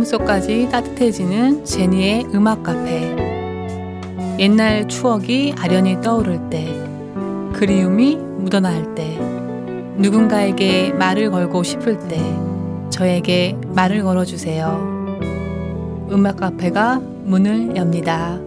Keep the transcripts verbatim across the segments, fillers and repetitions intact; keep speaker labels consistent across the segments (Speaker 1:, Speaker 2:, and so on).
Speaker 1: 마음속까지 따뜻해지는 제니의 음악 카페. 옛날 추억이 아련히 떠오를 때, 그리움이 묻어나올 때, 누군가에게 말을 걸고 싶을 때 저에게 말을 걸어주세요. 음악 카페가 문을 엽니다.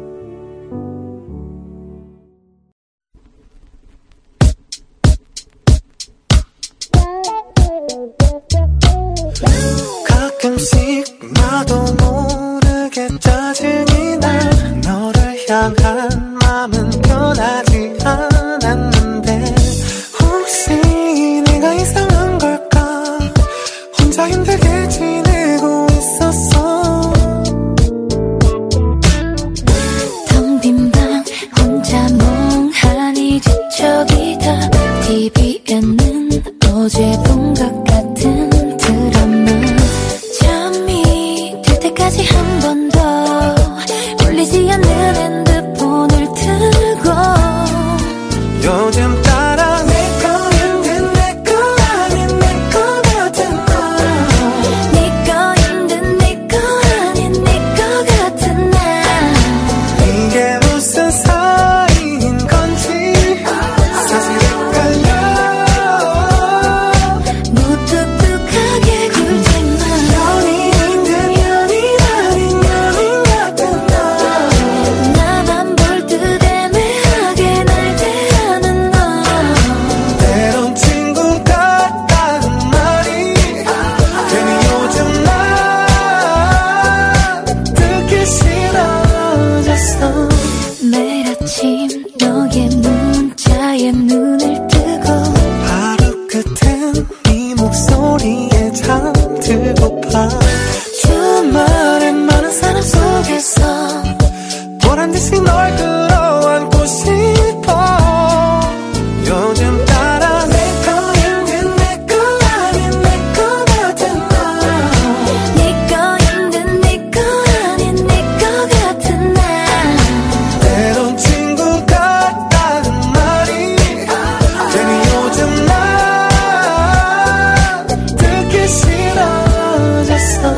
Speaker 2: 가끔씩 나도 모르게 짜증이 나. 너를 향한 마음은 변하지 않았는데 혹시 내가 이상한 걸까? 혼자 힘들게 지내고 있었어.
Speaker 3: 텅 빈 방 혼자 멍하니 뒤척이다. 티비에는 어제 본 것 같은 드라마. 잠이 들 때까지 한 번 더 울리지 않는 핸드폰을 들고
Speaker 2: 요즘 따라 내 거인 내 거 아닌 내 거 같은 너.
Speaker 3: 네 거인 듯 내 거 아닌 내 거 같은 나.
Speaker 2: 이게 무슨 사이인 건지 사실 헷갈려.
Speaker 3: 무뚝뚝하게 굴지마.
Speaker 2: 연인인 듯 연인 아닌 연인 같은 너.
Speaker 3: 나만 볼 듯 애매하게 날 대하는 너.
Speaker 2: 때론 친구 같다는 말이 괜히 요즘 난 듣기 싫어졌어.
Speaker 3: 매일 아침 너의 문자에 눈을 뜨고
Speaker 2: 하루 끝엔 네 목소리에 잠들고파. 주말엔 많은 사람 속에서 보란 듯이 널 끌어안고 싶어. 요즘 따라 내 거인 듯 내 거 아닌 내 거 같은 너.
Speaker 3: 네 거인 듯 내 거 아닌 내 거 같은 나.
Speaker 2: 때론 친구 같다는 말이 괜히 요즘 난 듣기 싫어졌어.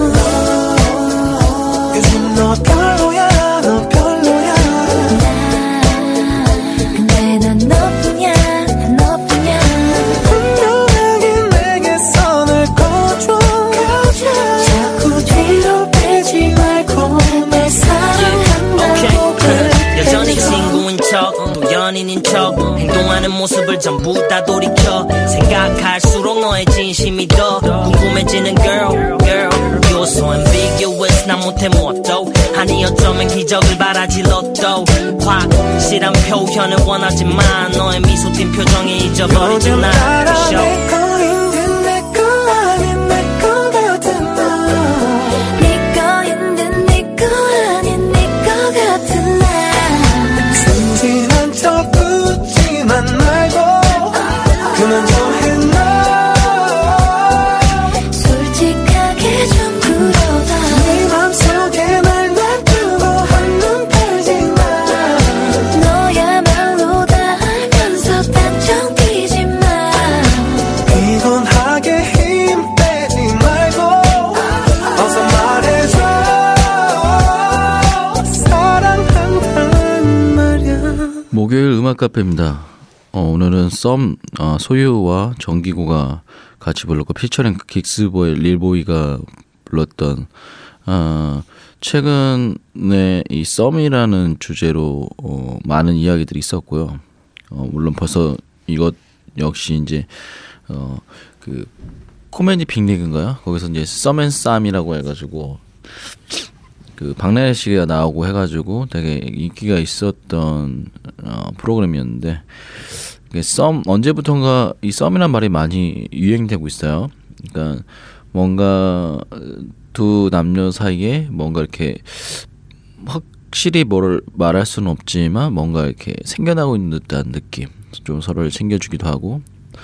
Speaker 2: 요즘 너 별로야 너 별로야.
Speaker 3: 근데 난 너뿐이야 난 너뿐이야.
Speaker 2: 분명하게 내게 선을 꺼줘. 자꾸 뒤로 빼지 말고 날 사랑한다고 그래.
Speaker 4: 여전히 친구인 척 또 연인인 척 행동하는 모습을 전부 다 돌이켜 생각할수록 너의 진심이 더 궁금해지는 girl girl You're so ambiguous 난 못해 무엇도 아니 어쩌면 기적을 바라지 로또 확실한 표현을 원하지만 너의 미소 띈 표정에 잊어버리지
Speaker 2: 요즘
Speaker 4: 난
Speaker 2: 따라
Speaker 4: 그 show.
Speaker 2: 내 거인 듯 내 거 아닌 내 거 같은 너.
Speaker 3: 네 거인 듯 내 거 아닌 내 거 같은 나.
Speaker 2: 순진한 척 웃지만 말고 그만 좀 해놔.
Speaker 3: 솔직하게 좀 물어봐.
Speaker 2: 네 맘속에 날 놔두고 한눈 팔지 마.
Speaker 3: 너야말로 다 알면서 단정 뛰지 마.
Speaker 2: 피곤하게 힘 빼지 말고 어서 말해줘. 사랑한다는 말야.
Speaker 5: 목요일 음악 카페입니다. 어, 오늘은 썸 어, 소유와 정기고가 같이 불렀고 피처링 긱스보이 릴보이가 불렀던 어, 최근에 이 썸이라는 주제로 어, 많은 이야기들이 있었고요. 어, 물론 벌써 이것 역시 이제 어, 그 코미디 빅리그인가요? 거기서 이제 썸앤쌈이라고 해가지고 그 박나래 씨가 나오고 해가지고 되게 인기가 있었던 어, 프로그램이었는데 썸 언제부턴가 이 썸이란 말이 많이 유행되고 있어요. 그러니까 뭔가 두 남녀 사이에 뭔가 이렇게 확실히 뭐를 말할 수는 없지만 뭔가 이렇게 생겨나고 있는 듯한 느낌, 좀 서로를 챙겨주기도 하고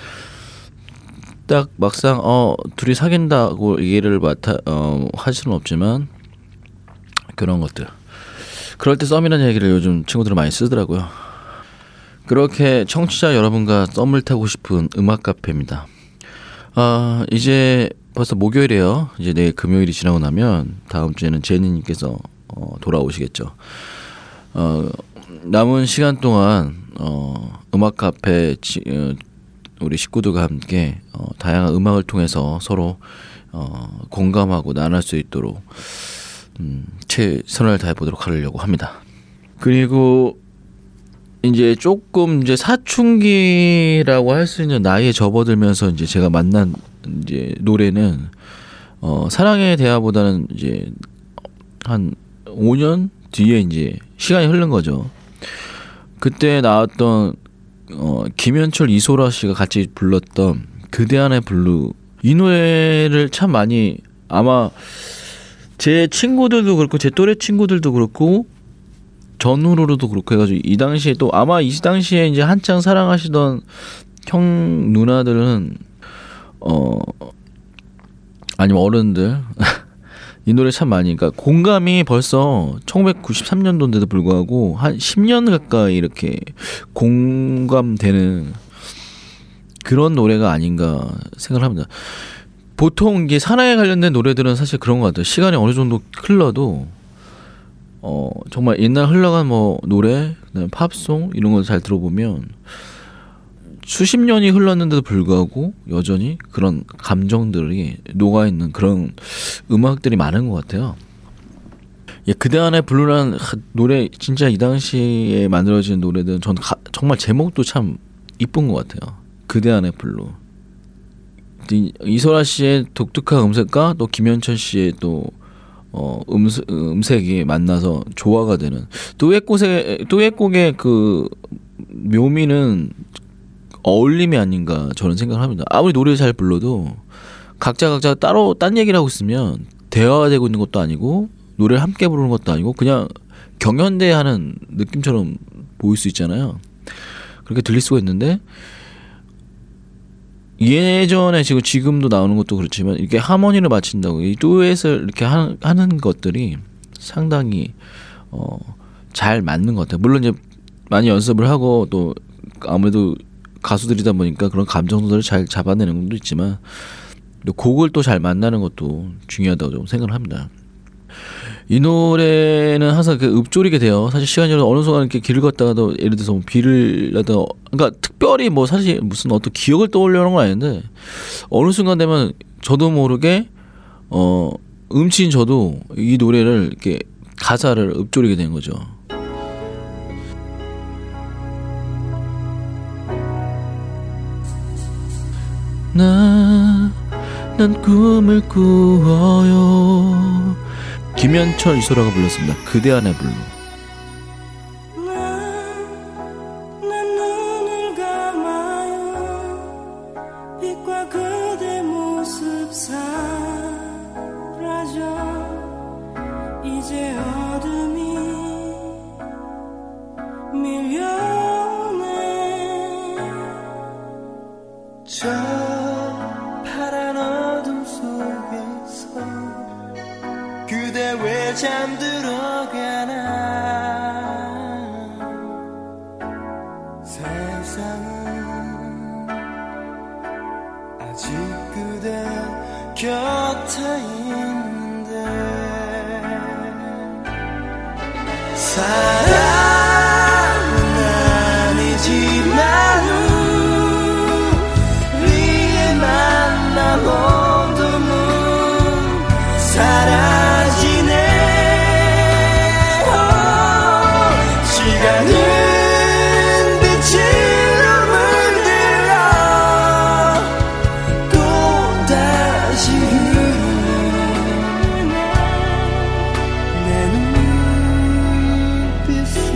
Speaker 5: 딱 막상 어 둘이 사귄다고 얘기를 맡아 어 할 수는 없지만 그런 것들. 그럴 때 썸이라는 얘기를 요즘 친구들은 많이 쓰더라고요. 그렇게 청취자 여러분과 썸을 타고 싶은 음악 카페입니다. 아, 이제 벌써 목요일이에요. 이제 내일 금요일이 지나고 나면 다음 주에는 제니님께서 어, 돌아오시겠죠. 어, 남은 시간 동안 어, 음악 카페 지, 어, 우리 식구들과 함께 어, 다양한 음악을 통해서 서로 어, 공감하고 나눌 수 있도록 음, 최선을 다해 보도록 하려고 합니다. 그리고 이제 조금 이제 사춘기라고 할 수 있는 나이에 접어들면서 이제 제가 만난 이제 노래는 어, 사랑의 대화보다는 이제 한 오 년 뒤에 이제 시간이 흐른 거죠. 그때 나왔던 어, 김현철, 이소라 씨가 같이 불렀던 그대 안의 블루, 이 노래를 참 많이 아마 제 친구들도 그렇고 제 또래 친구들도 그렇고 전후로도 그렇고 해가지고 이 당시에 또 아마 이 당시에 이제 한창 사랑하시던 형 누나들은 어 아니면 어른들 이 노래 참 많이, 그러니까 공감이 벌써 천구백구십삼 년도인데도 불구하고 한 십 년 가까이 이렇게 공감되는 그런 노래가 아닌가 생각을 합니다. 보통 이게 사랑에 관련된 노래들은 사실 그런 것 같아요. 시간이 어느 정도 흘러도 어 정말 옛날 흘러간 뭐 노래, 그다음에 팝송 이런 걸 잘 들어보면 수십 년이 흘렀는데도 불구하고 여전히 그런 감정들이 녹아있는 그런 음악들이 많은 것 같아요. 예, 그대 안의 블루라는 노래, 진짜 이 당시에 만들어진 노래들은 전 가, 정말 제목도 참 이쁜 것 같아요. 그대 안의 블루. 이, 이소라 씨의 독특한 음색과 또 김현철 씨의 또 어, 음색, 음색이 만나서 조화가 되는 듀엣곡의, 듀엣곡의 그 묘미는 어울림이 아닌가 저는 생각을 합니다. 아무리 노래를 잘 불러도 각자 각자 따로 딴 얘기를 하고 있으면 대화가 되고 있는 것도 아니고 노래를 함께 부르는 것도 아니고 그냥 경연대하는 느낌처럼 보일 수 있잖아요. 그렇게 들릴 수가 있는데 예전에 지금 지금도 나오는 것도 그렇지만 이렇게 하모니를 맞춘다고 이 듀엣을 이렇게 하, 하는 것들이 상당히 어, 잘 맞는 것 같아요. 물론 이제 많이 연습을 하고 또 아무래도 가수들이다 보니까 그런 감정들을 잘 잡아내는 것도 있지만 또 곡을 또 잘 만나는 것도 중요하다고 좀 생각을 합니다. 이 노래는 항상 그 읊조리게 돼요. 사실 시간이 어느 순간 이렇게 길을 걷다가도 예를 들어서 뭐 비를 나도 그러니까 특별히 뭐 사실 무슨 어떤 기억을 떠올리는 건 아닌데 어느 순간 되면 저도 모르게 어 음치인 저도 이 노래를 이렇게 가사를 읊조리게 되는 거죠. 나, 난 꿈을 꾸어요. 김현철, 이소라가 불렀습니다. 그대 안의 블루.
Speaker 2: This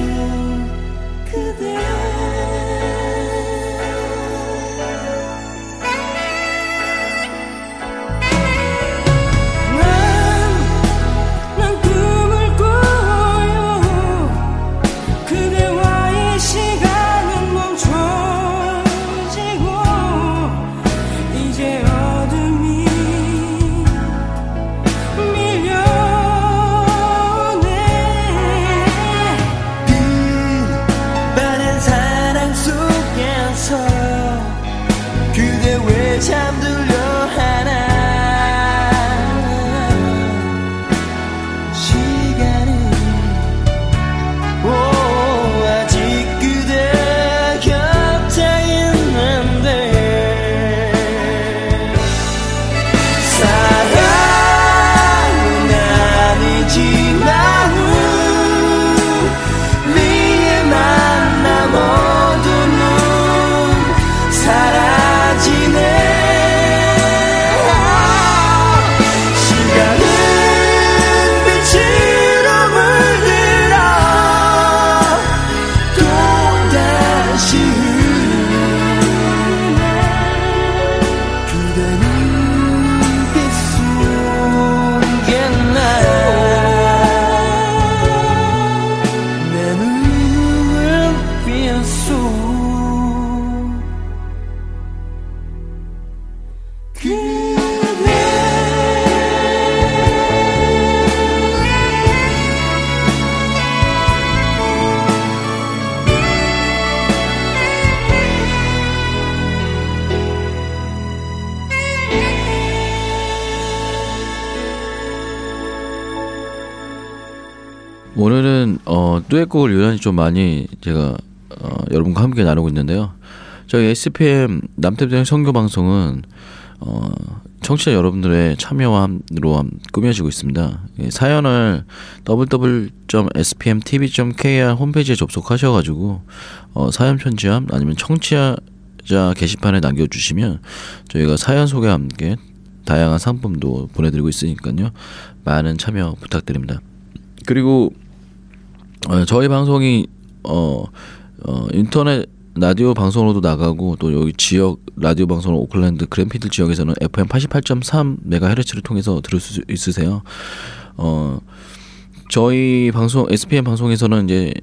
Speaker 5: 오늘은 어, 듀엣곡을 유난히 좀 많이 제가 어, 여러분과 함께 나누고 있는데요. 저희 에스피엠 남태평양 선교 방송은 어, 청취자 여러분들의 참여함으로 꾸며지고 있습니다. 예, 사연을 더블유 더블유 더블유 점 에스피엠 티비 점 케이알 홈페이지에 접속하셔가지고 어, 사연 편지함 아니면 청취자 게시판에 남겨주시면 저희가 사연 소개와 함께 다양한 상품도 보내드리고 있으니까요. 많은 참여 부탁드립니다. 그리고 어, 저희 방송이 어, 어, 인터넷 라디오 방송으로도 나가고 또 여기 지역 라디오 방송 오클랜드 그랜피드 지역에서는 에프엠 팔십팔 점 삼 메가헤르츠를 통해서 들을 수 있으세요. 어, 저희 방송 에스피엠 방송에서는 이제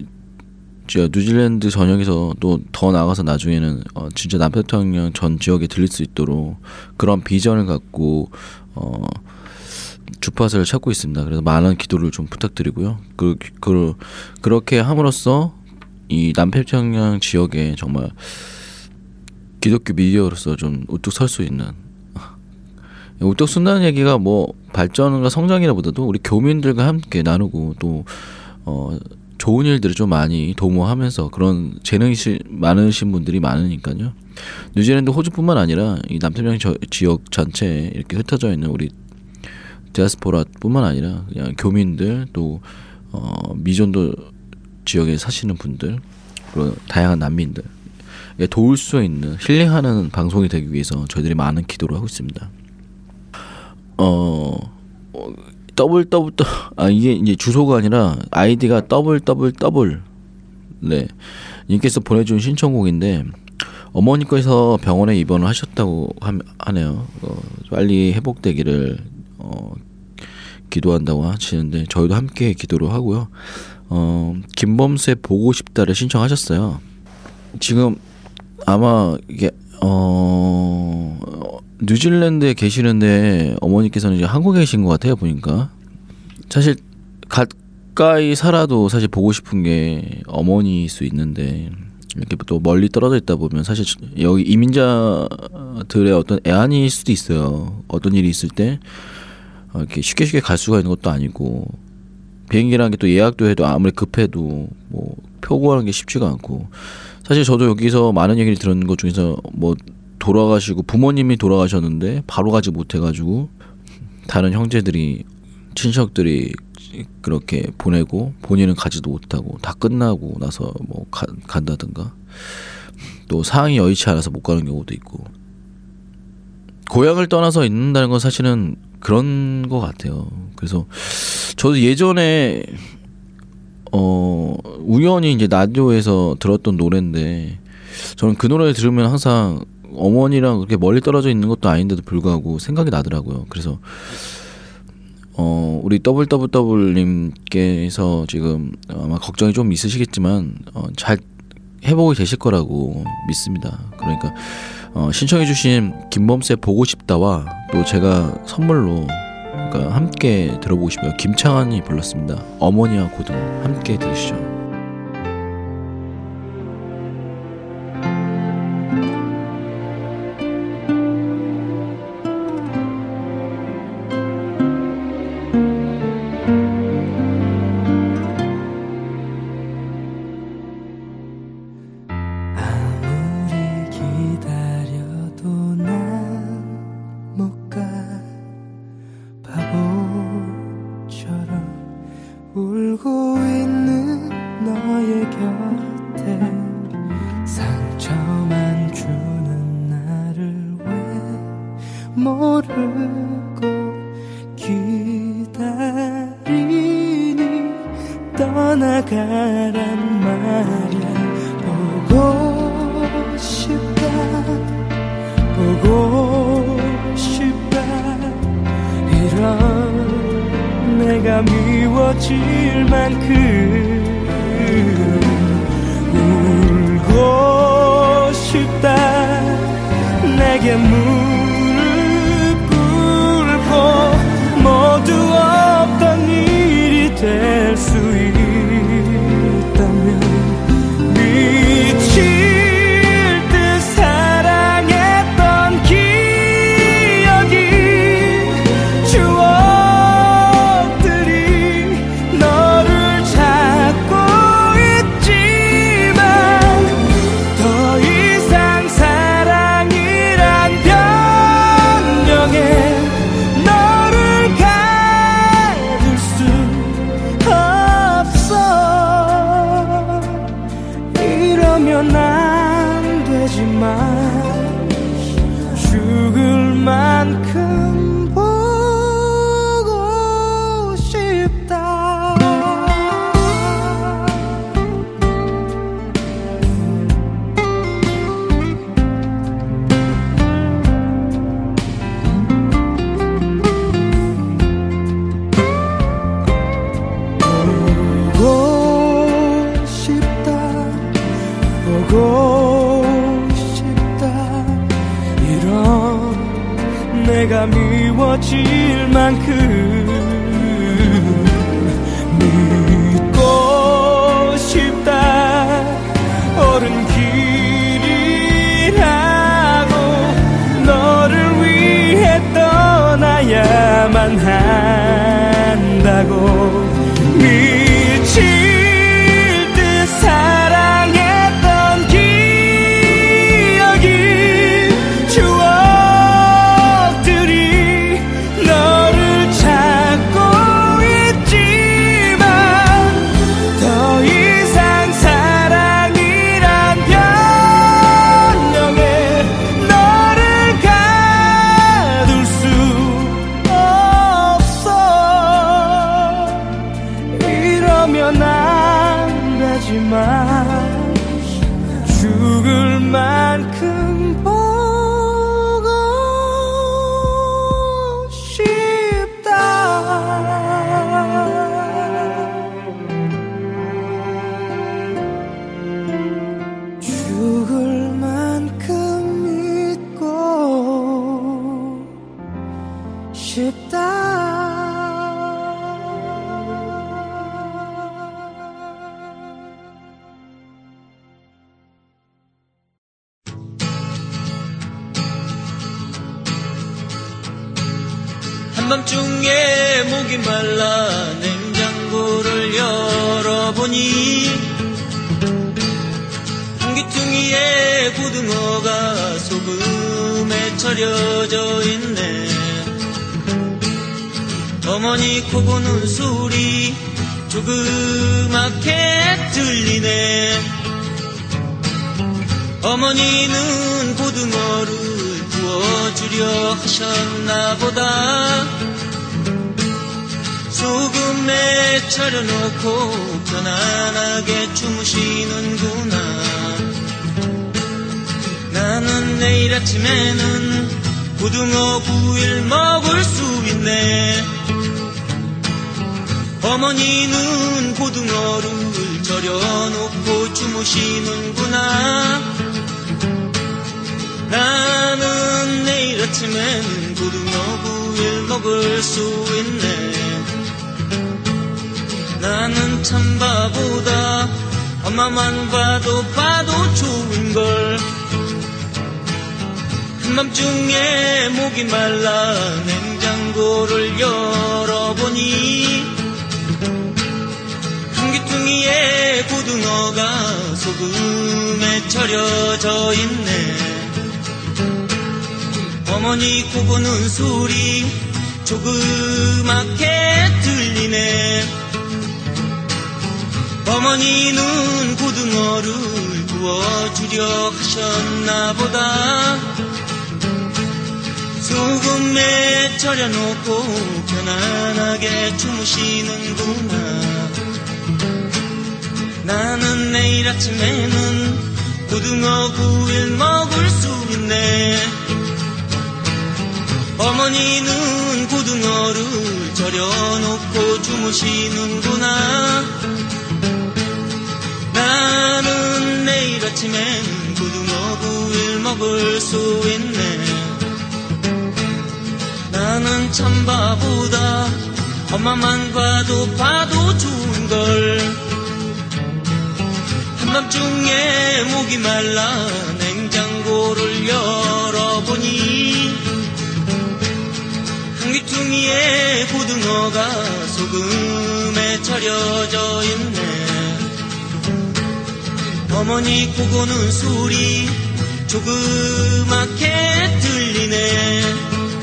Speaker 5: 뉴질랜드 전역에서 또 더 나가서 나중에는 어, 진짜 남태평양 전 지역에 들릴 수 있도록 그런 비전을 갖고 어, 주파수를 찾고 있습니다. 그래서 많은 기도를 좀 부탁드리고요. 그, 그 그렇게 함으로써 이 남태평양 지역에 정말 기독교 미디어로서 좀 우뚝 설 수 있는 우뚝 쓴다는 얘기가 뭐 발전과 성장이라보다도 우리 교민들과 함께 나누고 또 어, 좋은 일들을 좀 많이 도모하면서 그런 재능이 많으신 분들이 많으니까요. 뉴질랜드 호주뿐만 아니라 이 남태평양 저, 지역 전체에 이렇게 흩어져 있는 우리 디아스포라뿐만 아니라 그냥 교민들 또 어, 미존도 지역에 사시는 분들 그리고 다양한 난민들 도울 수 있는 힐링하는 방송이 되기 위해서 저희들이 많은 기도를 하고 있습니다. 어, 어 더블 더블 더블 아 이게 이제 주소가 아니라 아이디가 더블 더블 더블 네 님께서 보내준 신청곡인데 어머니께서 병원에 입원을 하셨다고 하네요. 어, 빨리 회복되기를 어, 기도한다고 하시는데 저희도 함께 기도를 하고요. 어, 김범수의 보고 싶다를 신청하셨어요. 지금 아마 이게 어, 뉴질랜드에 계시는데 어머니께서는 이제 한국에 계신 것 같아요. 보니까 사실 가까이 살아도 사실 보고 싶은 게 어머니일 수 있는데 이렇게 또 멀리 떨어져 있다 보면 사실 여기 이민자들의 어떤 애환일 수도 있어요. 어떤 일이 있을 때 이렇게 쉽게 쉽게 갈 수가 있는 것도 아니고 비행기라는 게 또 예약도 해도 아무리 급해도 뭐 표 구하는 게 쉽지가 않고 사실 저도 여기서 많은 얘기를 들은 것 중에서 뭐 돌아가시고 부모님이 돌아가셨는데 바로 가지 못해가지고 다른 형제들이 친척들이 그렇게 보내고 본인은 가지도 못하고 다 끝나고 나서 뭐 가, 간다든가 또 상황이 여의치 않아서 못 가는 경우도 있고 고향을 떠나서 있는다는 건 사실은 그런 것 같아요. 그래서 저도 예전에 어 우연히 이제 라디오에서 들었던 노래인데 저는 그 노래를 들으면 항상 어머니랑 그렇게 멀리 떨어져 있는 것도 아닌데도 불구하고 생각이 나더라고요. 그래서 어 우리 더블 더블 더블님께서 지금 아마 걱정이 좀 있으시겠지만 어, 잘 회복이 되실 거라고 믿습니다. 그러니까 어, 신청해주신 김범수의 보고 싶다와 또 제가 선물로 그러니까 함께 들어보고 싶어요. 김창완이 불렀습니다. 어머니와 고등 함께 들으시죠.
Speaker 2: 추억들이 너를 내가 미워질 만큼 믿고 싶다. 옳은 길이라고 너를 위해 떠나야만 한다고 미칠 듯 사랑했던 기억이 추억들이 너를 찾고 있지만 더 이상 사랑이란 변명에 너를 가둘 수 없어. 이러면 안 되지만 죽을 만큼 보고 싶다. 죽을 만큼 믿고 싶다.
Speaker 6: 한밤중에 목이 말라 냉장고를 열어보니 한귀퉁이에 고등어가 소금에 절여져 있네. 어머니 코 고는 소리 조그맣게 들리네. 어머니는 고등어를 구워주려 하셨나보다. 소금에 차려놓고 편안하게 주무시는구나. 나는 내일 아침에는 고등어 구이를 먹을 수 있네. 어머니는 고등어를 절여놓고 주무시는구나. 나는 내일 아침에는 고등어 구이를 먹을 수 있네. 나는 참 바보다. 엄마만 봐도 봐도 좋은걸. 한밤중에 목이 말라 냉장고를 열어보니 한귀퉁이에 고등어가 소금에 절여져 있네. 어머니 코 고는 소리 조그맣게 들리네. 어머니는 고등어를 구워주려 하셨나보다. 소금에 절여놓고 편안하게 주무시는구나. 나는 내일 아침에는 고등어 구이를 먹을 수 있네. 어머니는 고등어를 절여놓고 주무시는구나. 나는 내일 아침엔 고등어 구이를 먹을 수 있네. 나는 참 바보다. 엄마만 봐도 봐도 좋은걸. 한밤중에 목이 말라 냉장고를 열어보니 한귀퉁이에 고등어가 소금에 절여져 있네. 어머니 코 고는 소리 조그맣게 들리네.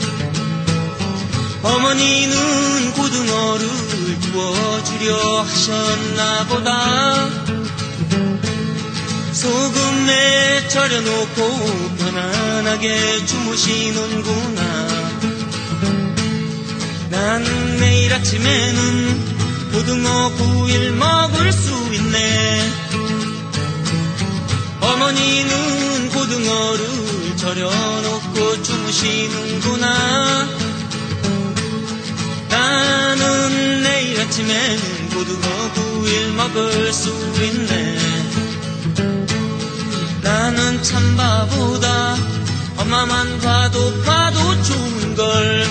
Speaker 6: 어머니는 고등어를 구워주려 하셨나보다. 소금에 절여놓고 편안하게 주무시는구나. 난 내일 아침에는 고등어 구이를 먹을 수 있네. 어머니는 고등어를 절여놓고 주무시는구나. 나는 내일 아침에는 고등어 구이를 먹을 수 있네. 나는 참 바보다. 엄마만 봐도 봐도 좋은걸.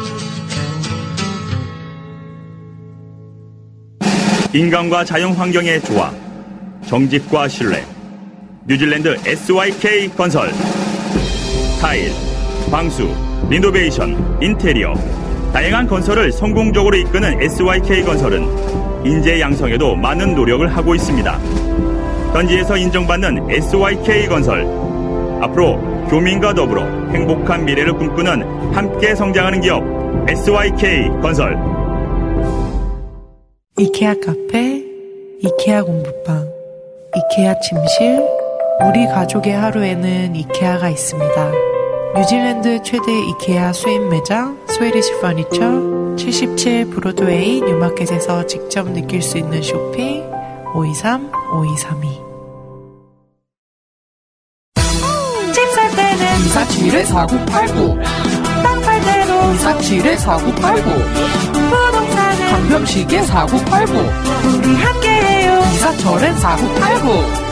Speaker 7: 인간과 자연 환경의 조화, 정직과 신뢰. 뉴질랜드 에스와이케이 건설. 타일, 방수, 리노베이션, 인테리어. 다양한 건설을 성공적으로 이끄는 에스와이케이 건설은 인재 양성에도 많은 노력을 하고 있습니다. 현지에서 인정받는 에스와이케이 건설. 앞으로 교민과 더불어 행복한 미래를 꿈꾸는 함께 성장하는 기업 에스와이케이 건설.
Speaker 8: 이케아 카페, 이케아 공부방, 이케아 침실. 우리 가족의 하루에는 이케아가 있습니다. 뉴질랜드 최대 이케아 수입 매장 스웨디시 퍼니처 칠십칠 브로드웨이 뉴마켓에서 직접 느낄 수 있는 쇼핑 오이삼 오이삼이. 집 살 때는
Speaker 9: 이사칠 사구팔구,
Speaker 8: 땅 팔 때도
Speaker 9: 이사칠 사구팔구,
Speaker 8: 부동산은
Speaker 9: 강병식의 사구팔구,
Speaker 8: 우리 함께해요.
Speaker 9: 이사철의 사구팔구.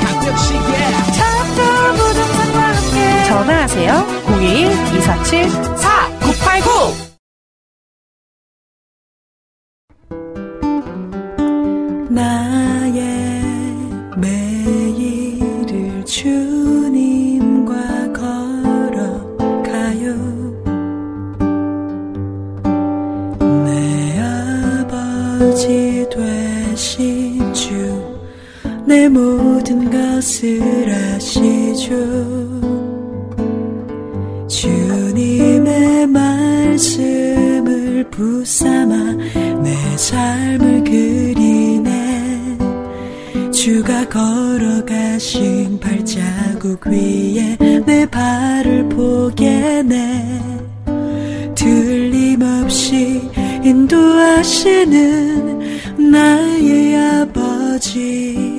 Speaker 8: 전도 부동산과 함께 전화하세요. 공이일 이사칠 사구팔구. 나의 매일을 주님과 걸어가요. 내 아버지 되신 주 내 모든 것을 아시죠. 주님의 말씀을 붙삼아 내 삶을 그리네. 주가 걸어가신 발자국 위에 내 발을 포개네. 틀림없이 인도하시는 나의 아버지.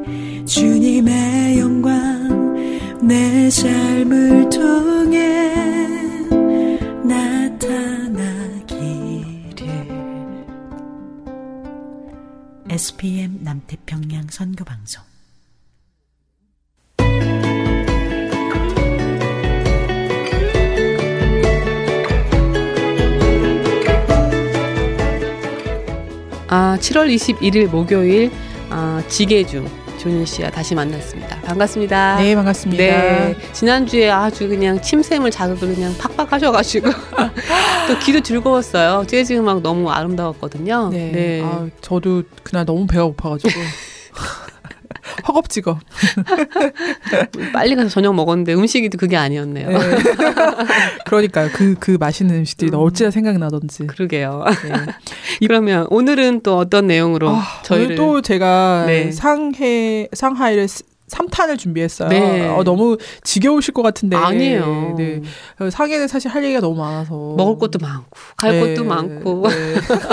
Speaker 8: 주님의 영광 내 삶을 통해 나타나기를. 에스피엠 남태평양 선교방송.
Speaker 1: 아, 칠월 이십일일 목요일 아, 지계주 조니 씨와 다시 만났습니다. 반갑습니다.
Speaker 10: 네, 반갑습니다.
Speaker 1: 네, 지난주에 아주 그냥 침샘을 자극을 그냥 팍팍 하셔가지고 또 귀도 즐거웠어요. 재즈 음악 너무 아름다웠거든요.
Speaker 10: 네,
Speaker 1: 네.
Speaker 10: 아, 저도 그날 너무 배가 고파가지고 허겁지겁
Speaker 1: 빨리 가서 저녁 먹었는데 음식이 그게 아니었네요.
Speaker 10: 네. 그러니까요. 그, 그 맛있는 음식들이 음. 어찌나 생각나던지.
Speaker 1: 그러게요. 네. 그러면 오늘은 또 어떤 내용으로
Speaker 10: 아,
Speaker 1: 저희를
Speaker 10: 오늘 또 제가
Speaker 1: 네.
Speaker 10: 상해 상하이를 삼 탄을 준비했어요.
Speaker 1: 네.
Speaker 10: 어, 너무 지겨우실 것 같은데.
Speaker 1: 아니에요.
Speaker 10: 네. 상해는 사실 할 얘기가 너무 많아서.
Speaker 1: 먹을 것도 많고, 갈
Speaker 10: 네.
Speaker 1: 것도 많고.
Speaker 10: 네.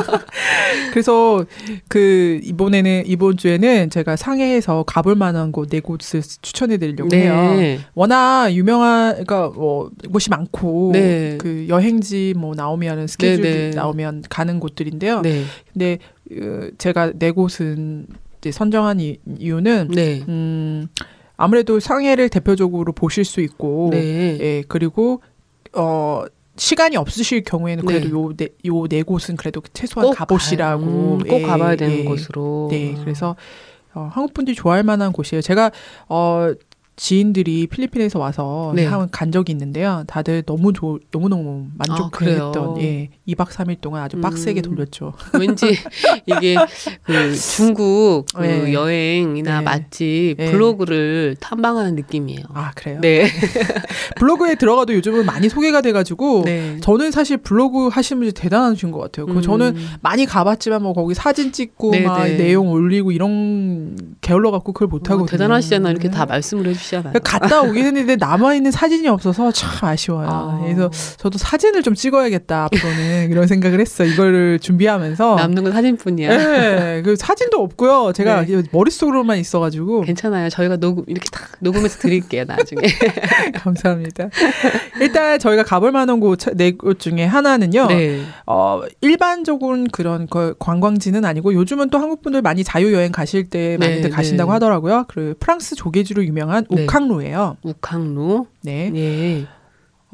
Speaker 10: 그래서 그 이번에는 이번 주에는 제가 상해에서 가볼 만한 곳 네 곳을 추천해 드리려고
Speaker 1: 네.
Speaker 10: 해요. 워낙 유명한 그러니까 뭐 곳이 많고
Speaker 1: 네.
Speaker 10: 그 여행지 뭐 나오면 스케줄
Speaker 1: 네, 네.
Speaker 10: 나오면 가는 곳들인데요.
Speaker 1: 네.
Speaker 10: 근데 어, 제가 네 곳은 이제 선정한 이, 이유는
Speaker 1: 네.
Speaker 10: 음, 아무래도 상해를 대표적으로 보실 수 있고,
Speaker 1: 네.
Speaker 10: 예, 그리고 어 시간이 없으실 경우에는 그래도
Speaker 1: 네.
Speaker 10: 요 네 요 네 곳은 그래도 최소한 가보시라고
Speaker 1: 음, 꼭
Speaker 10: 예,
Speaker 1: 가봐야 되는
Speaker 10: 예,
Speaker 1: 곳으로.
Speaker 10: 네, 그래서 어, 한국 분들이 좋아할 만한 곳이에요. 제가 어. 지인들이 필리핀에서 와서
Speaker 1: 네.
Speaker 10: 한 간 적이 있는데요. 다들 너무 좋, 너무너무 만족했던
Speaker 1: 아,
Speaker 10: 예, 이박 삼일 동안 아주 빡세게
Speaker 1: 음.
Speaker 10: 돌렸죠.
Speaker 1: 왠지 이게 그 중국 그
Speaker 10: 네.
Speaker 1: 여행이나
Speaker 10: 네.
Speaker 1: 맛집
Speaker 10: 네.
Speaker 1: 블로그를 탐방하는 느낌이에요.
Speaker 10: 아, 그래요?
Speaker 1: 네.
Speaker 10: 블로그에 들어가도 요즘은 많이 소개가 돼가지고
Speaker 1: 네.
Speaker 10: 저는 사실 블로그 하시는 분이 대단하신 것 같아요. 그
Speaker 1: 음.
Speaker 10: 저는 많이 가봤지만 뭐 거기 사진 찍고
Speaker 1: 네,
Speaker 10: 막
Speaker 1: 네.
Speaker 10: 내용 올리고 이런 게을러 갖고 그걸 못 하거든요.
Speaker 1: 어, 대단하시잖아요. 이렇게
Speaker 10: 네.
Speaker 1: 다 말씀을 해주시잖아요.
Speaker 10: 갔다 오긴 했는데 남아있는 사진이 없어서 참 아쉬워요.
Speaker 1: 아.
Speaker 10: 그래서 저도 사진을 좀 찍어야겠다 앞으로는 이런 생각을 했어요. 이거를 준비하면서.
Speaker 1: 남는 건 사진뿐이야.
Speaker 10: 네, 그 사진도 없고요. 제가
Speaker 1: 네.
Speaker 10: 머릿속으로만 있어가지고.
Speaker 1: 괜찮아요. 저희가 녹음 이렇게 딱 녹음해서 드릴게요. 나중에.
Speaker 10: 감사합니다. 일단 저희가 가볼 만한 곳 네 곳 중에 하나는요.
Speaker 1: 네.
Speaker 10: 어, 일반적인 그런 거, 관광지는 아니고 요즘은 또 한국 분들 많이 자유여행 가실 때
Speaker 1: 네,
Speaker 10: 많이들 가신다고
Speaker 1: 네.
Speaker 10: 하더라고요. 그 프랑스 조개주로 유명한
Speaker 1: 네.
Speaker 10: 우캉루예요.
Speaker 1: 우캉루.
Speaker 10: 네.
Speaker 1: 네.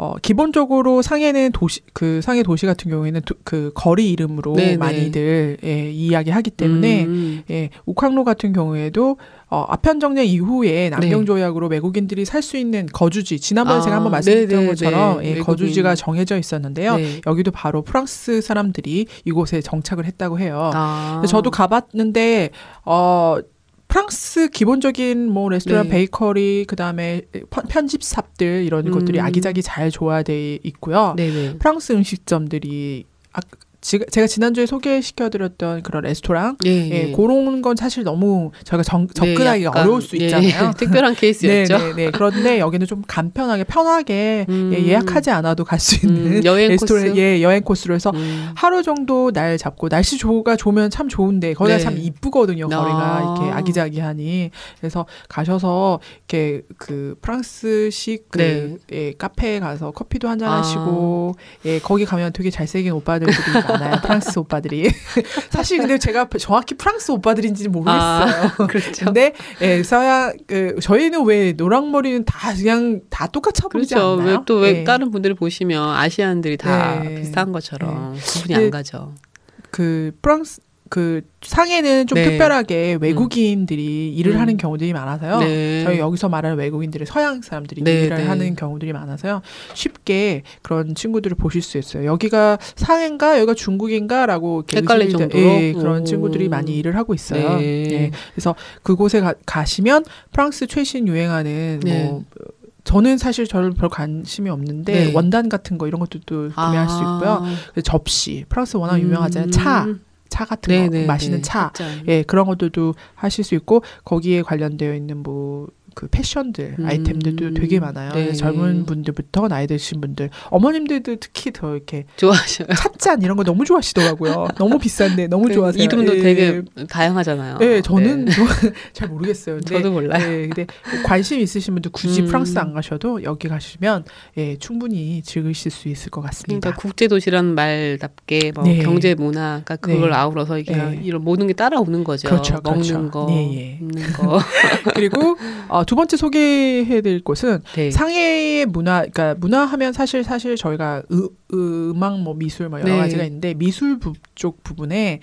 Speaker 10: 어, 기본적으로 상해는 도시, 그 상해 도시 같은 경우에는 도, 그 거리 이름으로
Speaker 1: 네네.
Speaker 10: 많이들 예, 이야기하기 때문에
Speaker 1: 음.
Speaker 10: 예, 옥항로 같은 경우에도 어, 아편정년 이후에 남경조약으로
Speaker 1: 네.
Speaker 10: 외국인들이 살 수 있는 거주지, 지난번에
Speaker 1: 아,
Speaker 10: 제가 한번 말씀드렸던
Speaker 1: 네네네.
Speaker 10: 것처럼 예,
Speaker 1: 외국인.
Speaker 10: 거주지가 정해져 있었는데요.
Speaker 1: 네.
Speaker 10: 여기도 바로 프랑스 사람들이 이곳에 정착을 했다고 해요.
Speaker 1: 아.
Speaker 10: 저도 가봤는데 어 프랑스 기본적인 뭐 레스토랑,
Speaker 1: 네.
Speaker 10: 베이커리, 그다음에 편- 편집샵들 이런
Speaker 1: 음.
Speaker 10: 것들이 아기자기 잘 조화돼 있고요.
Speaker 1: 네네.
Speaker 10: 프랑스 음식점들이 아, 지, 제가 지난주에 소개시켜드렸던 그런 레스토랑
Speaker 1: 예,
Speaker 10: 예,
Speaker 1: 예.
Speaker 10: 그런 건 사실 너무 저희가 정,
Speaker 1: 네,
Speaker 10: 접근하기가
Speaker 1: 약간,
Speaker 10: 어려울 수
Speaker 1: 예,
Speaker 10: 있잖아요.
Speaker 1: 특별한 케이스였죠.
Speaker 10: 네, 네, 네. 그런데 여기는 좀 간편하게 편하게
Speaker 1: 음.
Speaker 10: 예, 예약하지 않아도 갈 수 있는
Speaker 1: 음, 여행
Speaker 10: 레스토랑,
Speaker 1: 코스?
Speaker 10: 예, 여행 코스로 해서
Speaker 1: 음.
Speaker 10: 하루 정도 날 잡고 날씨 조가 좋으면 참 좋은데 거기가
Speaker 1: 네.
Speaker 10: 참 이쁘거든요. 거리가
Speaker 1: 아.
Speaker 10: 이렇게 아기자기하니 그래서 가셔서 이렇게 그 프랑스식 그
Speaker 1: 네.
Speaker 10: 예, 카페에 가서 커피도 한잔
Speaker 1: 아.
Speaker 10: 하시고 예, 거기 가면 되게 잘생긴 오빠들이 많아요. 프랑스 오빠들이. 사실 근데 제가 정확히 프랑스 오빠들인지는 모르겠어요.
Speaker 1: 아, 그렇죠.
Speaker 10: 근데 예, 서양 그 저희는 왜 노랑머리는 다 그냥 다 똑같아 보이지
Speaker 1: 그렇죠.
Speaker 10: 않나요?
Speaker 1: 왜 또 왜
Speaker 10: 예.
Speaker 1: 다른 분들을 보시면 아시안들이 다
Speaker 10: 네.
Speaker 1: 비슷한 것처럼 구분이
Speaker 10: 네.
Speaker 1: 안 가죠.
Speaker 10: 그 프랑스 그 상해는 좀
Speaker 1: 네.
Speaker 10: 특별하게 외국인들이 일을
Speaker 1: 음.
Speaker 10: 하는 경우들이 많아서요.
Speaker 1: 네.
Speaker 10: 저희 여기서 말하는 외국인들이 서양 사람들이
Speaker 1: 네,
Speaker 10: 일을
Speaker 1: 네.
Speaker 10: 하는 경우들이 많아서요. 쉽게 그런 친구들을 보실 수 있어요. 여기가 상해인가 여기가 중국인가라고 이렇게
Speaker 1: 헷갈릴
Speaker 10: 의심이 들-
Speaker 1: 정도로?
Speaker 10: 예, 그런
Speaker 1: 오.
Speaker 10: 친구들이 많이 일을 하고 있어요.
Speaker 1: 네.
Speaker 10: 예, 그래서 그곳에 가, 가시면 프랑스 최신 유행하는
Speaker 1: 네.
Speaker 10: 뭐 저는 사실 저를 별 관심이 없는데
Speaker 1: 네.
Speaker 10: 원단 같은 거 이런 것들도 구매할 수 있고요. 그 접시 프랑스 워낙 유명하잖아요. 차.
Speaker 1: 음.
Speaker 10: 차 같은
Speaker 1: 네,
Speaker 10: 거,
Speaker 1: 네,
Speaker 10: 마시는
Speaker 1: 네.
Speaker 10: 차,
Speaker 1: 진짜.
Speaker 10: 예, 그런 것들도 하실 수 있고, 거기에 관련되어 있는 뭐, 그 패션들,
Speaker 1: 음.
Speaker 10: 아이템들도 되게 많아요.
Speaker 1: 네.
Speaker 10: 젊은 분들부터 나이 드신 분들, 어머님들도 특히 더 이렇게
Speaker 1: 좋아하셔요.
Speaker 10: 찻잔 이런 거 너무 좋아하시더라고요. 너무 비싼데 너무
Speaker 1: 그
Speaker 10: 좋아하세요.
Speaker 1: 이름도
Speaker 10: 예.
Speaker 1: 되게 다양하잖아요.
Speaker 10: 네, 저는
Speaker 1: 네.
Speaker 10: 잘 모르겠어요. 근데,
Speaker 1: 저도 몰라요.
Speaker 10: 네, 근데 관심 있으신 분들 굳이
Speaker 1: 음.
Speaker 10: 프랑스 안 가셔도 여기 가시면 예, 충분히 즐기실 수 있을 것 같습니다.
Speaker 1: 그러니까 국제 도시라는 말답게 뭐
Speaker 10: 네.
Speaker 1: 경제 문화, 그러니까 그걸
Speaker 10: 네.
Speaker 1: 아우러서 이게
Speaker 10: 네.
Speaker 1: 이런 모든 게 따라오는 거죠.
Speaker 10: 그렇죠,
Speaker 1: 먹는
Speaker 10: 그렇죠.
Speaker 1: 거,
Speaker 10: 예, 예.
Speaker 1: 입는 거.
Speaker 10: 그리고 어, 두 번째 소개해드릴 곳은
Speaker 1: 네.
Speaker 10: 상해의 문화, 그러니까 문화하면 사실 사실 저희가 으, 음악, 뭐 미술, 뭐 여러
Speaker 1: 네.
Speaker 10: 가지가 있는데 미술 부, 쪽 부분에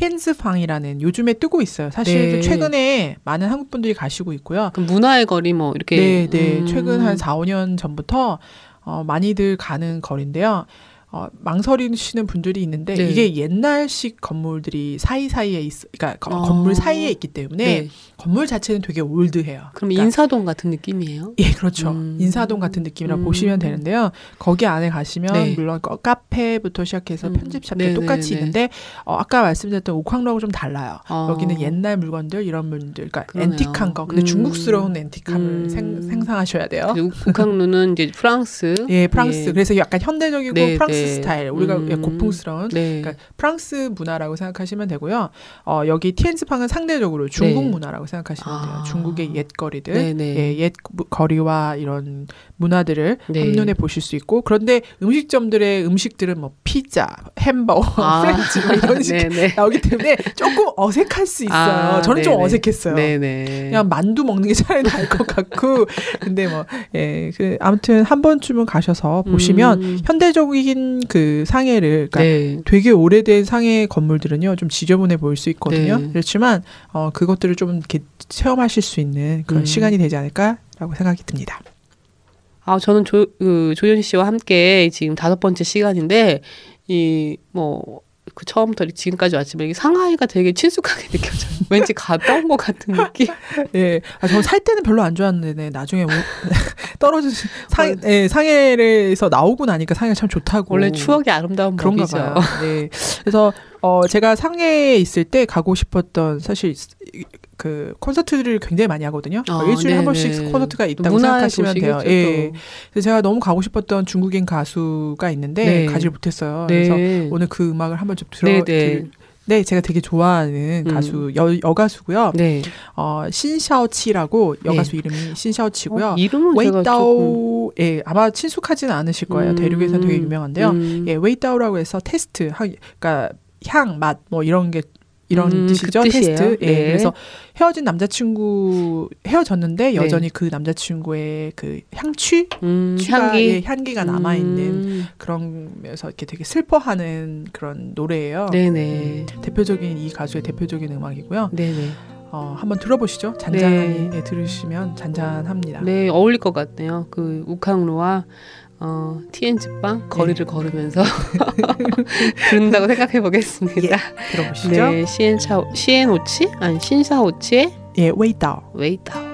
Speaker 10: 텐즈팡이라는 요즘에 뜨고 있어요. 사실
Speaker 1: 네.
Speaker 10: 최근에 많은 한국 분들이 가시고 있고요.
Speaker 1: 그 문화의 거리 뭐 이렇게.
Speaker 10: 네, 네.
Speaker 1: 음.
Speaker 10: 최근 한 사, 오 년 전부터 어, 많이들 가는 거리인데요. 어, 망설이시는 분들이 있는데
Speaker 1: 네.
Speaker 10: 이게 옛날식 건물들이 사이사이에 있, 그러니까 거-
Speaker 1: 어.
Speaker 10: 건물 사이에 있기 때문에
Speaker 1: 네.
Speaker 10: 건물 자체는 되게 올드해요.
Speaker 1: 그럼
Speaker 10: 그러니까
Speaker 1: 인사동 같은 느낌이에요?
Speaker 10: 예, 그렇죠.
Speaker 1: 음.
Speaker 10: 인사동 같은 느낌이라고
Speaker 1: 음.
Speaker 10: 보시면 되는데요. 거기 안에 가시면
Speaker 1: 네.
Speaker 10: 물론 거- 카페부터 시작해서
Speaker 1: 음.
Speaker 10: 편집샵도
Speaker 1: 네,
Speaker 10: 똑같이
Speaker 1: 네, 네.
Speaker 10: 있는데 어, 아까 말씀드렸던 옥황로하고 좀 달라요.
Speaker 1: 어.
Speaker 10: 여기는 옛날 물건들 이런 분들, 그러니까
Speaker 1: 그러네요.
Speaker 10: 앤틱한 거, 근데
Speaker 1: 음.
Speaker 10: 중국스러운 앤틱함을
Speaker 1: 음.
Speaker 10: 생, 생상하셔야 돼요.
Speaker 1: 그리고 북한루는 이제 프랑스.
Speaker 10: 예, 프랑스.
Speaker 1: 예.
Speaker 10: 그래서 약간 현대적이고
Speaker 1: 네,
Speaker 10: 프랑스
Speaker 1: 네.
Speaker 10: 스타일. 우리가
Speaker 1: 음.
Speaker 10: 고풍스러운
Speaker 1: 네.
Speaker 10: 그러니까 프랑스 문화라고 생각하시면 되고요. 어, 여기 티엔즈팡은 상대적으로 중국
Speaker 1: 네.
Speaker 10: 문화라고 생각하시면 돼요.
Speaker 1: 아.
Speaker 10: 중국의 옛 거리들,
Speaker 1: 네네.
Speaker 10: 예, 옛 무- 거리와 이런 문화들을
Speaker 1: 네.
Speaker 10: 한눈에 보실 수 있고, 그런데 음식점들의 음식들은 뭐 피자, 햄버거,
Speaker 1: 아.
Speaker 10: 프렌치 뭐 이런 식
Speaker 1: 네네.
Speaker 10: 나오기 때문에 조금 어색할 수 있어요.
Speaker 1: 아,
Speaker 10: 저는 좀
Speaker 1: 네네.
Speaker 10: 어색했어요.
Speaker 1: 네네.
Speaker 10: 그냥 만두 먹는 게 차라리 나을 것 같고, 근데 뭐, 예, 그, 아무튼 한 번쯤은 가셔서 보시면,
Speaker 1: 음.
Speaker 10: 현대적인 그 상해를, 그러니까
Speaker 1: 네.
Speaker 10: 되게 오래된 상해 건물들은요, 좀 지저분해 보일 수 있거든요.
Speaker 1: 네.
Speaker 10: 그렇지만, 어, 그것들을 좀 이렇게 체험하실 수 있는 그런
Speaker 1: 음.
Speaker 10: 시간이 되지 않을까라고 생각이 듭니다.
Speaker 1: 아, 저는 조, 그, 조현 씨와 함께 지금 다섯 번째 시간인데, 이, 뭐, 그 처음부터 지금까지 왔지만, 이게 상하이가 되게 친숙하게 느껴져요. 왠지 갔다 온 것 같은 느낌?
Speaker 10: 예. 아, 저 살 때는 별로 안 좋았는데, 나중에 오, 떨어진, 상, 예, 상해에서 나오고 나니까 상해가 참 좋다고.
Speaker 1: 원래 추억이 아름다운
Speaker 10: 그런가
Speaker 1: 법이죠.
Speaker 10: 봐요. 네. 그래서, 어, 제가 상해에 있을 때 가고 싶었던, 사실, 그, 콘서트를 굉장히 많이 하거든요.
Speaker 1: 아,
Speaker 10: 일주일에 한
Speaker 1: 네네.
Speaker 10: 번씩 콘서트가 있다고
Speaker 1: 문화의
Speaker 10: 생각하시면 돼요.
Speaker 1: 도시겠죠,
Speaker 10: 예.
Speaker 1: 또.
Speaker 10: 그래서 제가 너무 가고 싶었던 중국인 가수가 있는데,
Speaker 1: 네.
Speaker 10: 가지를 못했어요.
Speaker 1: 네.
Speaker 10: 그래서 오늘 그 음악을 한번 좀 들어,
Speaker 1: 네네.
Speaker 10: 들, 네, 제가 되게 좋아하는
Speaker 1: 음.
Speaker 10: 가수, 여, 여가수고요.
Speaker 1: 네.
Speaker 10: 어, 신샤오치라고 여가수 이름이 신샤오치고요.
Speaker 1: 어, 이름은 제가 조금.
Speaker 10: 웨이다오, 예, 아마 친숙하지는 않으실 거예요.
Speaker 1: 음.
Speaker 10: 대륙에서는 되게 유명한데요.
Speaker 1: 음.
Speaker 10: 예, 웨이다오라고 해서 테스트, 향, 그러니까 향, 맛, 뭐 이런 게 이런
Speaker 1: 음,
Speaker 10: 뜻이죠.
Speaker 1: 그 뜻이에요?
Speaker 10: 테스트. 예,
Speaker 1: 네.
Speaker 10: 그래서 헤어진 남자친구 헤어졌는데 여전히
Speaker 1: 네.
Speaker 10: 그 남자친구의 그 향취,
Speaker 1: 음,
Speaker 10: 취가,
Speaker 1: 향기?
Speaker 10: 예, 향기가 남아 있는
Speaker 1: 음.
Speaker 10: 그러면서 이렇게 되게 슬퍼하는 그런 노래예요.
Speaker 1: 네네.
Speaker 10: 음, 대표적인 이 가수의 대표적인 음악이고요.
Speaker 1: 네네.
Speaker 10: 어, 한번 들어보시죠. 잔잔하니
Speaker 1: 네.
Speaker 10: 예, 들으시면 잔잔합니다.
Speaker 1: 네, 어울릴 것 같네요. 그 우캉루와 어, 티엔즈빵 거리를 걸으면서 듣는다고 생각해 보겠습니다.
Speaker 10: 예, 들어보시죠.
Speaker 1: 네, 시엔차 시엔오치 아니 신사오치의
Speaker 10: 예, 웨이다오.
Speaker 1: 웨이다오.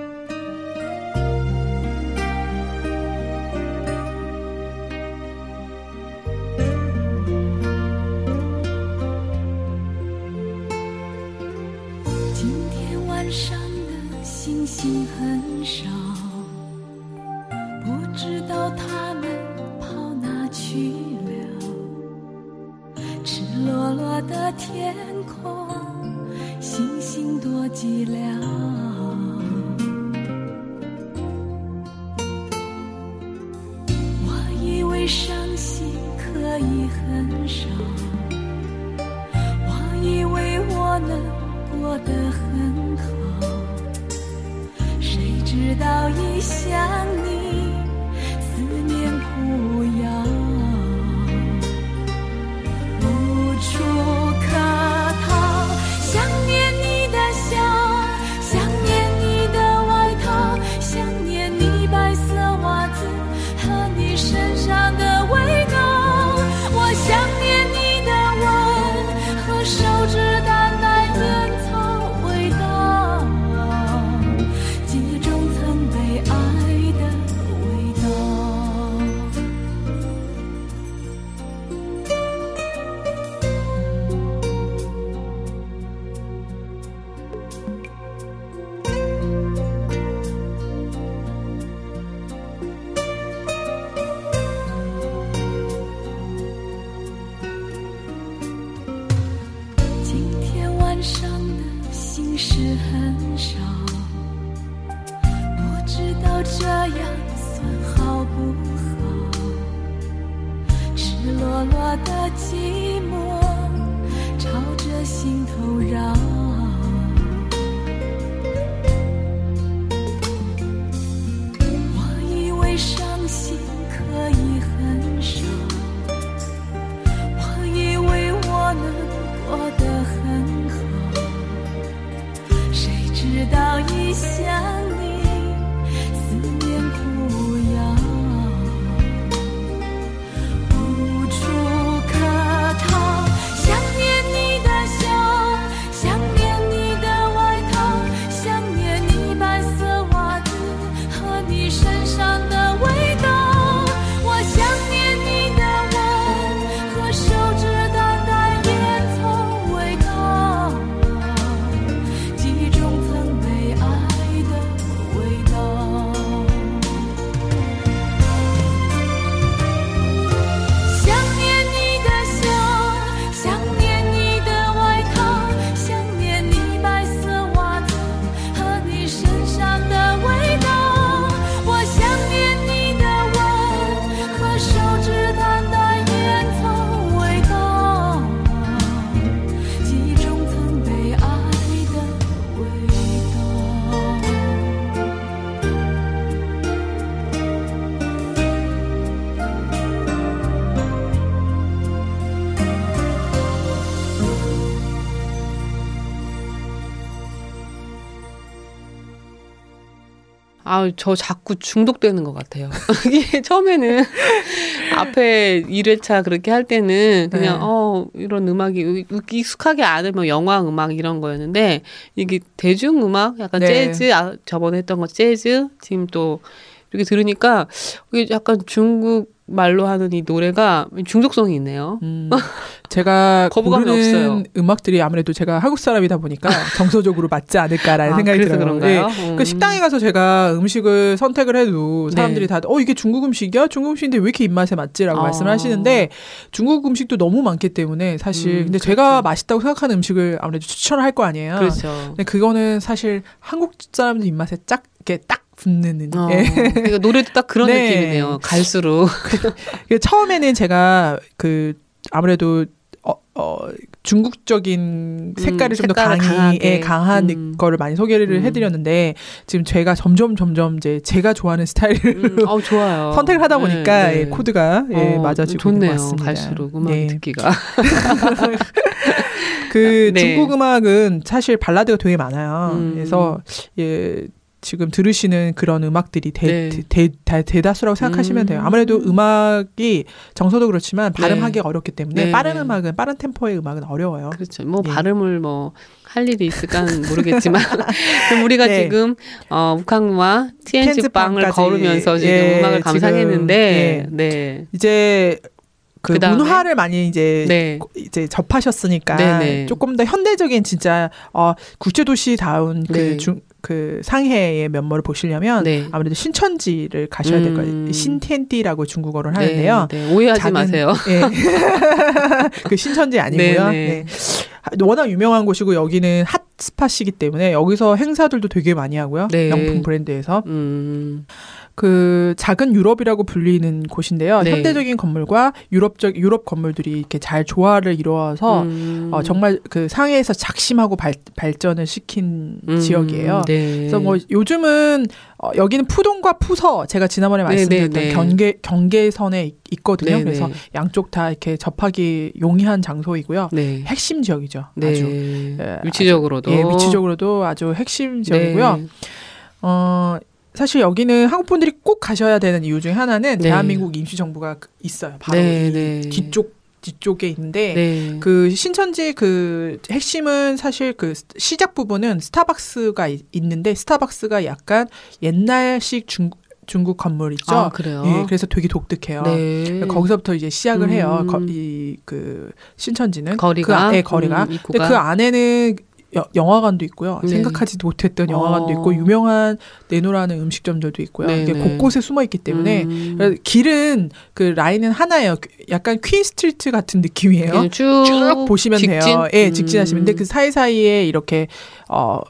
Speaker 1: '아, 저 자꾸 중독되는 것 같아요.' 이게 처음에는 앞에 일 회차 그렇게 할 때는 그냥
Speaker 10: 네.
Speaker 1: 어 이런 음악이 익숙하게 않으면 영화 음악 이런 거였는데 이게 대중 음악 약간
Speaker 10: 네.
Speaker 1: 재즈 아, 저번에 했던 거 재즈 지금 또 이렇게 들으니까 이게 약간 중국 말로 하는 이 노래가 중독성이 있네요.
Speaker 10: 음, 제가
Speaker 1: 거부감이
Speaker 10: 고르는
Speaker 1: 없어요.
Speaker 10: 음악들이 아무래도 제가 한국 사람이다 보니까 정서적으로 맞지 않을까라는
Speaker 1: 아,
Speaker 10: 생각이
Speaker 1: 그래서
Speaker 10: 들어요.
Speaker 1: 그런가요?
Speaker 10: 예.
Speaker 1: 음.
Speaker 10: 그 식당에 가서 제가 음식을 선택을 해도 사람들이
Speaker 1: 네.
Speaker 10: 다 어 이게 중국 음식이야? 중국 음식인데 왜 이렇게 입맛에 맞지라고
Speaker 1: 아.
Speaker 10: 말씀을 하시는데 중국 음식도 너무 많기 때문에 사실
Speaker 1: 음,
Speaker 10: 근데
Speaker 1: 그렇죠.
Speaker 10: 제가 맛있다고 생각하는 음식을 아무래도 추천을 할 거 아니에요.
Speaker 1: 그렇죠.
Speaker 10: 근데 그거는 사실 한국 사람들 입맛에 짝 이렇게 딱 붙는
Speaker 1: 어,
Speaker 10: 예.
Speaker 1: 그러니까 노래도 딱 그런
Speaker 10: 네.
Speaker 1: 느낌이네요. 갈수록.
Speaker 10: 처음에는 제가 그 아무래도 어, 어, 중국적인 색깔을
Speaker 1: 음,
Speaker 10: 좀 더
Speaker 1: 색깔을
Speaker 10: 강히
Speaker 1: 강하게.
Speaker 10: 예, 강한
Speaker 1: 음.
Speaker 10: 거를 많이 소개를
Speaker 1: 음.
Speaker 10: 해드렸는데 지금 제가 점점 점점 이제 제가 좋아하는 스타일을
Speaker 1: 음, 어, 좋아요.
Speaker 10: 선택을 하다 보니까
Speaker 1: 네, 네.
Speaker 10: 예, 코드가 예,
Speaker 1: 어,
Speaker 10: 맞아지고 있는
Speaker 1: 좋네요.
Speaker 10: 것 같습니다.
Speaker 1: 갈수록 음악
Speaker 10: 네.
Speaker 1: 듣기가.
Speaker 10: 그
Speaker 1: 네.
Speaker 10: 중국 음악은 사실 발라드가 되게 많아요.
Speaker 1: 음.
Speaker 10: 그래서 예, 지금 들으시는 그런 음악들이 대,
Speaker 1: 네.
Speaker 10: 대, 대, 대다수라고 생각하시면
Speaker 1: 음.
Speaker 10: 돼요. 아무래도 음악이 정서도 그렇지만 발음하기가
Speaker 1: 네.
Speaker 10: 어렵기 때문에
Speaker 1: 네,
Speaker 10: 빠른
Speaker 1: 네.
Speaker 10: 음악은 빠른 템포의 음악은 어려워요.
Speaker 1: 그렇죠. 뭐
Speaker 10: 예.
Speaker 1: 발음을 뭐 할 일이 있을까는 모르겠지만 그럼 우리가
Speaker 10: 네.
Speaker 1: 지금 어, 북한과 티엔지 빵을
Speaker 10: 티엔지 빵까지,
Speaker 1: 걸으면서 지금
Speaker 10: 예,
Speaker 1: 음악을 감상했는데
Speaker 10: 지금,
Speaker 1: 네.
Speaker 10: 이제 그
Speaker 1: 그다음에?
Speaker 10: 문화를 많이 이제
Speaker 1: 네.
Speaker 10: 이제 접하셨으니까
Speaker 1: 네네.
Speaker 10: 조금 더 현대적인 진짜 어, 국제도시다운
Speaker 1: 네.
Speaker 10: 그 중 그 상해의 면모를 보시려면
Speaker 1: 네.
Speaker 10: 아무래도 신천지를 가셔야 될 거예요.
Speaker 1: 음.
Speaker 10: 신텐디라고 중국어를 하는데요.
Speaker 1: 네, 네. 오해하지
Speaker 10: 작은-
Speaker 1: 마세요.
Speaker 10: 예. 그 신천지 아니고요.
Speaker 1: 네,
Speaker 10: 네.
Speaker 1: 네.
Speaker 10: 워낙 유명한 곳이고 여기는 핫스팟이기 때문에 여기서 행사들도 되게 많이 하고요.
Speaker 1: 네.
Speaker 10: 명품 브랜드에서.
Speaker 1: 음.
Speaker 10: 그 작은 유럽이라고 불리는 곳인데요.
Speaker 1: 네.
Speaker 10: 현대적인 건물과 유럽적 유럽 건물들이 이렇게 잘 조화를 이루어서
Speaker 1: 음.
Speaker 10: 어, 정말 그 상해에서 작심하고 발, 발전을 시킨
Speaker 1: 음.
Speaker 10: 지역이에요.
Speaker 1: 네.
Speaker 10: 그래서 뭐 요즘은 어, 여기는 푸동과 푸서 제가 지난번에
Speaker 1: 네,
Speaker 10: 말씀드렸던
Speaker 1: 네, 네.
Speaker 10: 경계 경계선에 있- 있거든요.
Speaker 1: 네,
Speaker 10: 그래서
Speaker 1: 네.
Speaker 10: 양쪽 다 이렇게 접하기 용이한 장소이고요.
Speaker 1: 네.
Speaker 10: 핵심 지역이죠.
Speaker 1: 네.
Speaker 10: 아주 예,
Speaker 1: 위치적으로도
Speaker 10: 아주, 예, 위치적으로도 아주 핵심 지역이고요.
Speaker 1: 네.
Speaker 10: 어, 사실 여기는 한국 분들이 꼭 가셔야 되는 이유 중에 하나는
Speaker 1: 네.
Speaker 10: 대한민국 임시정부가 있어요. 바로
Speaker 1: 네,
Speaker 10: 이
Speaker 1: 네.
Speaker 10: 뒤쪽 뒤쪽에 있는데
Speaker 1: 네.
Speaker 10: 그 신천지 그 핵심은 사실 그 시작 부분은 스타벅스가 이- 있는데 스타벅스가 약간 옛날식 중국 중국 건물 있죠.
Speaker 1: 아, 그래요?
Speaker 10: 예, 그래서 되게 독특해요.
Speaker 1: 네.
Speaker 10: 거기서부터 이제 시작을 해요.
Speaker 1: 음.
Speaker 10: 이그 신천지는
Speaker 1: 거리가?
Speaker 10: 그, 아- 네, 거리가.
Speaker 1: 음, 입구가?
Speaker 10: 근데 그 안에는 여, 영화관도 있고요.
Speaker 1: 네.
Speaker 10: 생각하지도 못했던 영화관도
Speaker 1: 어.
Speaker 10: 있고 유명한 네노라는 음식점들도 있고요.
Speaker 1: 네,
Speaker 10: 이게
Speaker 1: 네.
Speaker 10: 곳곳에 숨어 있기 때문에
Speaker 1: 음.
Speaker 10: 그래서 길은 그 라인은 하나예요. 약간 퀸 스트리트 같은 느낌이에요.
Speaker 1: 그냥 쭉,
Speaker 10: 쭉 보시면
Speaker 1: 직진?
Speaker 10: 돼요. 예,
Speaker 1: 음.
Speaker 10: 직진하시면. 근데 그 사이사이에 이렇게 어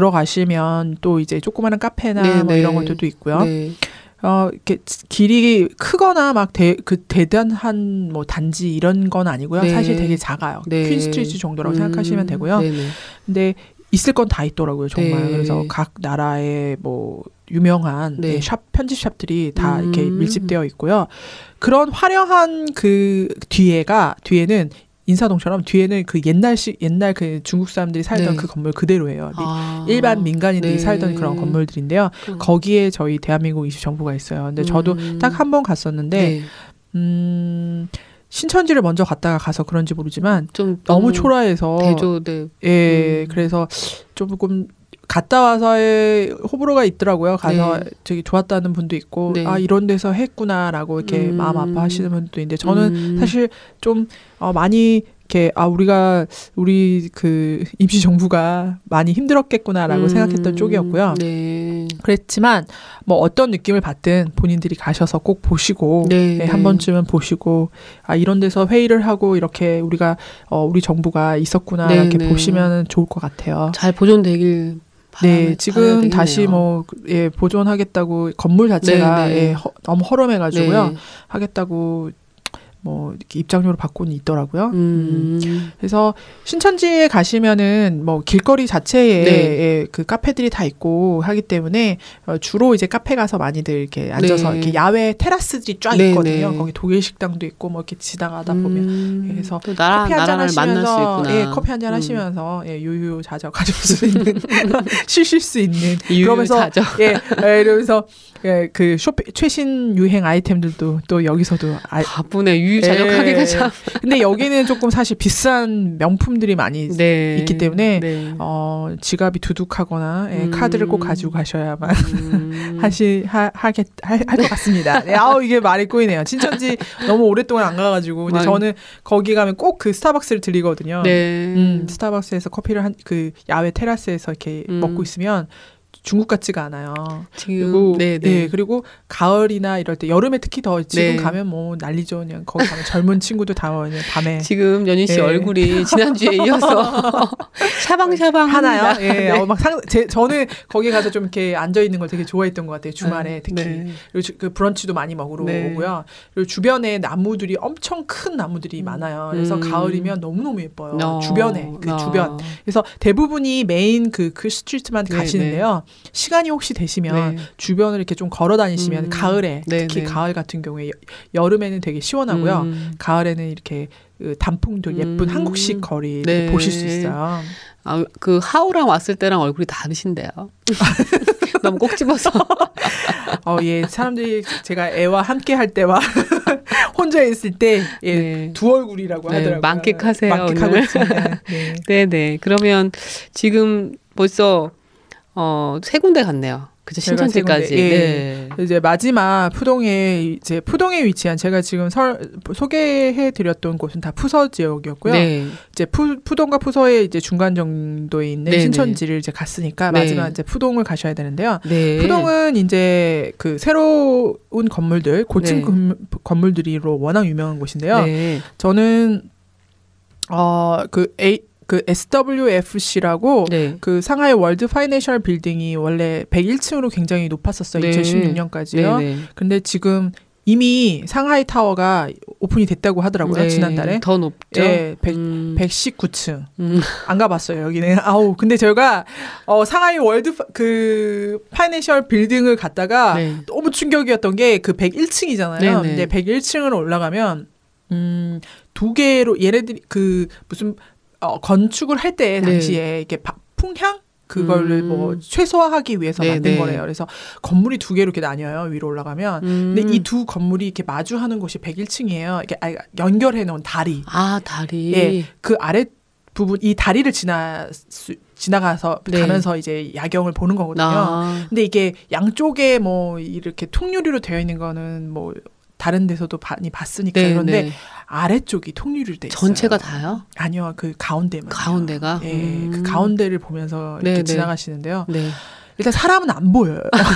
Speaker 10: 들어가시면 또 이제 조그마한 카페나
Speaker 1: 네,
Speaker 10: 뭐
Speaker 1: 네.
Speaker 10: 이런 것들도 있고요.
Speaker 1: 네.
Speaker 10: 어, 이렇게 길이 크거나 막 대, 그 대단한 뭐 단지 이런 건 아니고요.
Speaker 1: 네.
Speaker 10: 사실 되게 작아요.
Speaker 1: 네.
Speaker 10: 퀸 스트리트 정도라고
Speaker 1: 음.
Speaker 10: 생각하시면 되고요.
Speaker 1: 네네.
Speaker 10: 근데 있을 건 다 있더라고요, 정말.
Speaker 1: 네.
Speaker 10: 그래서 각 나라의 뭐 유명한
Speaker 1: 네.
Speaker 10: 예, 샵 편집샵들이 다
Speaker 1: 음.
Speaker 10: 이렇게 밀집되어 있고요. 그런 화려한 그 뒤에가 뒤에는 인사동처럼 뒤에는 그 옛날식 옛날 그 중국 사람들이 살던
Speaker 1: 네.
Speaker 10: 그 건물 그대로예요. 미-
Speaker 1: 아.
Speaker 10: 일반 민간인들이
Speaker 1: 네.
Speaker 10: 살던 그런 건물들인데요.
Speaker 1: 음.
Speaker 10: 거기에 저희 대한민국 임시정부가 있어요. 근데 저도
Speaker 1: 음.
Speaker 10: 딱 한 번 갔었는데
Speaker 1: 네.
Speaker 10: 음, 신천지를 먼저 갔다가 가서 그런지 모르지만
Speaker 1: 좀
Speaker 10: 너무 초라해서
Speaker 1: 대조돼.
Speaker 10: 예,
Speaker 1: 음.
Speaker 10: 그래서 조금 갔다 와서의 호불호가 있더라고요. 가서
Speaker 1: 네.
Speaker 10: 되게 좋았다는 분도 있고
Speaker 1: 네.
Speaker 10: 아 이런 데서 했구나라고 이렇게
Speaker 1: 음.
Speaker 10: 마음 아파하시는 분도 있는데 저는
Speaker 1: 음.
Speaker 10: 사실 좀 어, 많이 이렇게 아 우리가 우리 그 임시 정부가 많이 힘들었겠구나라고
Speaker 1: 음.
Speaker 10: 생각했던 쪽이었고요.
Speaker 1: 네.
Speaker 10: 그랬지만 뭐 어떤 느낌을 받든 본인들이 가셔서 꼭 보시고
Speaker 1: 네,
Speaker 10: 예,
Speaker 1: 네.
Speaker 10: 한 번쯤은 보시고 아 이런 데서 회의를 하고 이렇게 우리가 어, 우리 정부가 있었구나
Speaker 1: 네,
Speaker 10: 이렇게
Speaker 1: 네.
Speaker 10: 보시면 좋을 것 같아요.
Speaker 1: 잘 보존되길
Speaker 10: 네,
Speaker 1: 바라-
Speaker 10: 지금
Speaker 1: 바라야
Speaker 10: 다시
Speaker 1: 되겠네요.
Speaker 10: 뭐 예, 보존하겠다고 건물 자체가
Speaker 1: 네, 네.
Speaker 10: 예, 허- 너무 허름해가지고요
Speaker 1: 네.
Speaker 10: 하겠다고 뭐 이렇게 입장료를 받고는 있더라고요.
Speaker 1: 음.
Speaker 10: 그래서 신천지에 가시면은 뭐 길거리 자체에
Speaker 1: 네.
Speaker 10: 예, 그 카페들이 다 있고 하기 때문에 어, 주로 이제 카페 가서 많이들 이렇게 앉아서
Speaker 1: 네.
Speaker 10: 이렇게 야외 테라스들이 쫙
Speaker 1: 네,
Speaker 10: 있거든요.
Speaker 1: 네.
Speaker 10: 거기 독일 식당도 있고 뭐 이렇게 지나가다 보면
Speaker 1: 음.
Speaker 10: 그래서
Speaker 1: 또 나라,
Speaker 10: 커피 한잔
Speaker 1: 나라를 만날 수
Speaker 10: 하시면서
Speaker 1: 있구나.
Speaker 10: 예, 커피 한잔
Speaker 1: 음.
Speaker 10: 하시면서 예, 유유자적 가질 수 있는 쉬실 수 있는 그러면서
Speaker 1: 유유자적.
Speaker 10: 예, 예 이러면서 예, 그 쇼핑 최신 유행 아이템들도 또 여기서도 아,
Speaker 1: 바쁘네. 유유자적하기가
Speaker 10: 예.
Speaker 1: 참.
Speaker 10: 근데 여기는 조금 사실 비싼 명품들이 많이
Speaker 1: 네.
Speaker 10: 있기 때문에
Speaker 1: 네.
Speaker 10: 어, 지갑이 두둑하거나 예,
Speaker 1: 음.
Speaker 10: 카드를 꼭 가지고 가셔야만
Speaker 1: 음.
Speaker 10: 하시 하, 하겠 할 것 같습니다. 네, 아우 이게 말이 꼬이네요. 신천지 너무 오랫동안 안 가가지고 근데
Speaker 1: 아유.
Speaker 10: 저는 거기 가면 꼭 그 스타벅스를 들리거든요.
Speaker 1: 네.
Speaker 10: 음, 스타벅스에서 커피를 한 그 야외 테라스에서 이렇게
Speaker 1: 음.
Speaker 10: 먹고 있으면 중국 같지가 않아요.
Speaker 1: 지금
Speaker 10: 그리고
Speaker 1: 네, 네.
Speaker 10: 네, 그리고 가을이나 이럴 때 여름에 특히 더 지금
Speaker 1: 네.
Speaker 10: 가면 뭐 난리죠. 그냥 거기 가면 젊은 친구들 다 그냥 밤에
Speaker 1: 지금 연희 씨
Speaker 10: 네.
Speaker 1: 얼굴이 지난주에 이어서 샤방샤방
Speaker 10: 하나요? 예.
Speaker 1: 네.
Speaker 10: 어, 막 상, 제, 저는 거기 가서 좀 이렇게 앉아 있는 걸 되게 좋아했던 것 같아요. 주말에 특히.
Speaker 1: 네.
Speaker 10: 그리고 주- 그 브런치도 많이 먹으러
Speaker 1: 네.
Speaker 10: 오고요. 그리고 주변에 나무들이 엄청 큰 나무들이 많아요. 그래서
Speaker 1: 음.
Speaker 10: 가을이면 너무너무 예뻐요.
Speaker 1: 어.
Speaker 10: 주변에 그
Speaker 1: 어.
Speaker 10: 주변. 그래서 대부분이 메인 그, 그 스트리트만
Speaker 1: 네,
Speaker 10: 가시는데요. 시간이 혹시 되시면
Speaker 1: 네.
Speaker 10: 주변을 이렇게 좀 걸어 다니시면
Speaker 1: 음.
Speaker 10: 가을에
Speaker 1: 네,
Speaker 10: 특히
Speaker 1: 네.
Speaker 10: 가을 같은 경우에 여- 여름에는 되게 시원하고요.
Speaker 1: 음.
Speaker 10: 가을에는 이렇게 그 단풍들 예쁜
Speaker 1: 음.
Speaker 10: 한국식 거리
Speaker 1: 네.
Speaker 10: 보실 수 있어요.
Speaker 1: 아, 그 하우랑 왔을 때랑 얼굴이 다르신데요. 너무 꼭 집어서.
Speaker 10: 어, 예, 사람들이 제가 애와 함께 할 때와 혼자 있을 때, 예,
Speaker 1: 네.
Speaker 10: 두 얼굴이라고
Speaker 1: 네,
Speaker 10: 하더라고요.
Speaker 1: 만끽하세요,
Speaker 10: 만끽하고
Speaker 1: 오늘.
Speaker 10: 있습니다. 네.
Speaker 1: 네네. 그러면 지금 벌써 어, 세 군데 갔네요. 그죠?
Speaker 10: 제가
Speaker 1: 신천지까지.
Speaker 10: 세 군데, 예.
Speaker 1: 네.
Speaker 10: 이제 마지막 푸동에 이제 푸동에 위치한 제가 지금 설, 소개해드렸던 곳은 다 푸서 지역이었고요.
Speaker 1: 네.
Speaker 10: 이제 푸, 푸동과 푸서의 이제 중간 정도에 있는
Speaker 1: 네,
Speaker 10: 신천지를 이제 갔으니까
Speaker 1: 네.
Speaker 10: 마지막 이제 푸동을 가셔야 되는데요.
Speaker 1: 네.
Speaker 10: 푸동은 이제 그 새로운 건물들, 고층
Speaker 1: 네.
Speaker 10: 건- 건물들이로 워낙 유명한 곳인데요.
Speaker 1: 네.
Speaker 10: 저는 어그 A 그 에스더블유에프씨라고
Speaker 1: 네.
Speaker 10: 그 상하이 월드 파이낸셜 빌딩이 원래 백일 층으로 굉장히 높았었어요.
Speaker 1: 네.
Speaker 10: 이천십육 년까지요.
Speaker 1: 네, 네.
Speaker 10: 근데 지금 이미 상하이 타워가 오픈이 됐다고 하더라고요.
Speaker 1: 네.
Speaker 10: 지난달에.
Speaker 1: 더 높죠.
Speaker 10: 예, 백,
Speaker 1: 음.
Speaker 10: 백십구 층.
Speaker 1: 음.
Speaker 10: 안 가봤어요, 여기는. 아우, 근데 제가, 어, 상하이 월드, 파- 그, 파이낸셜 빌딩을 갔다가
Speaker 1: 네.
Speaker 10: 너무 충격이었던 게 그 백일 층이잖아요.
Speaker 1: 네네.
Speaker 10: 근데 백일 층으로 올라가면, 음, 두 개로, 얘네들이 그, 무슨, 어, 건축을 할 때
Speaker 1: 네.
Speaker 10: 당시에 이렇게 바- 풍향? 그거를
Speaker 1: 음.
Speaker 10: 뭐 최소화하기 위해서
Speaker 1: 네네.
Speaker 10: 만든 거래요. 그래서 건물이 두 개로 이렇게 나뉘어요. 위로 올라가면.
Speaker 1: 음.
Speaker 10: 근데 이 두 건물이 이렇게 마주하는 곳이 백일 층이에요. 이렇게 아, 연결해 놓은 다리.
Speaker 1: 아, 다리.
Speaker 10: 예, 그 아래 부분 이 다리를 지나 수, 지나가서
Speaker 1: 네.
Speaker 10: 가면서 이제 야경을 보는 거거든요.
Speaker 1: 아.
Speaker 10: 근데 이게 양쪽에 뭐 이렇게 통유리로 되어 있는 거는 뭐 다른 데서도 많이 봤으니까
Speaker 1: 네,
Speaker 10: 그런데
Speaker 1: 네.
Speaker 10: 아래쪽이 통유리로 돼 있어요.
Speaker 1: 전체가 다요?
Speaker 10: 아니요, 그 가운데만.
Speaker 1: 가운데가?
Speaker 10: 예,
Speaker 1: 음.
Speaker 10: 그 가운데를 보면서 이렇게
Speaker 1: 네, 네.
Speaker 10: 지나가시는데요.
Speaker 1: 네.
Speaker 10: 일단 사람은 안 보여요.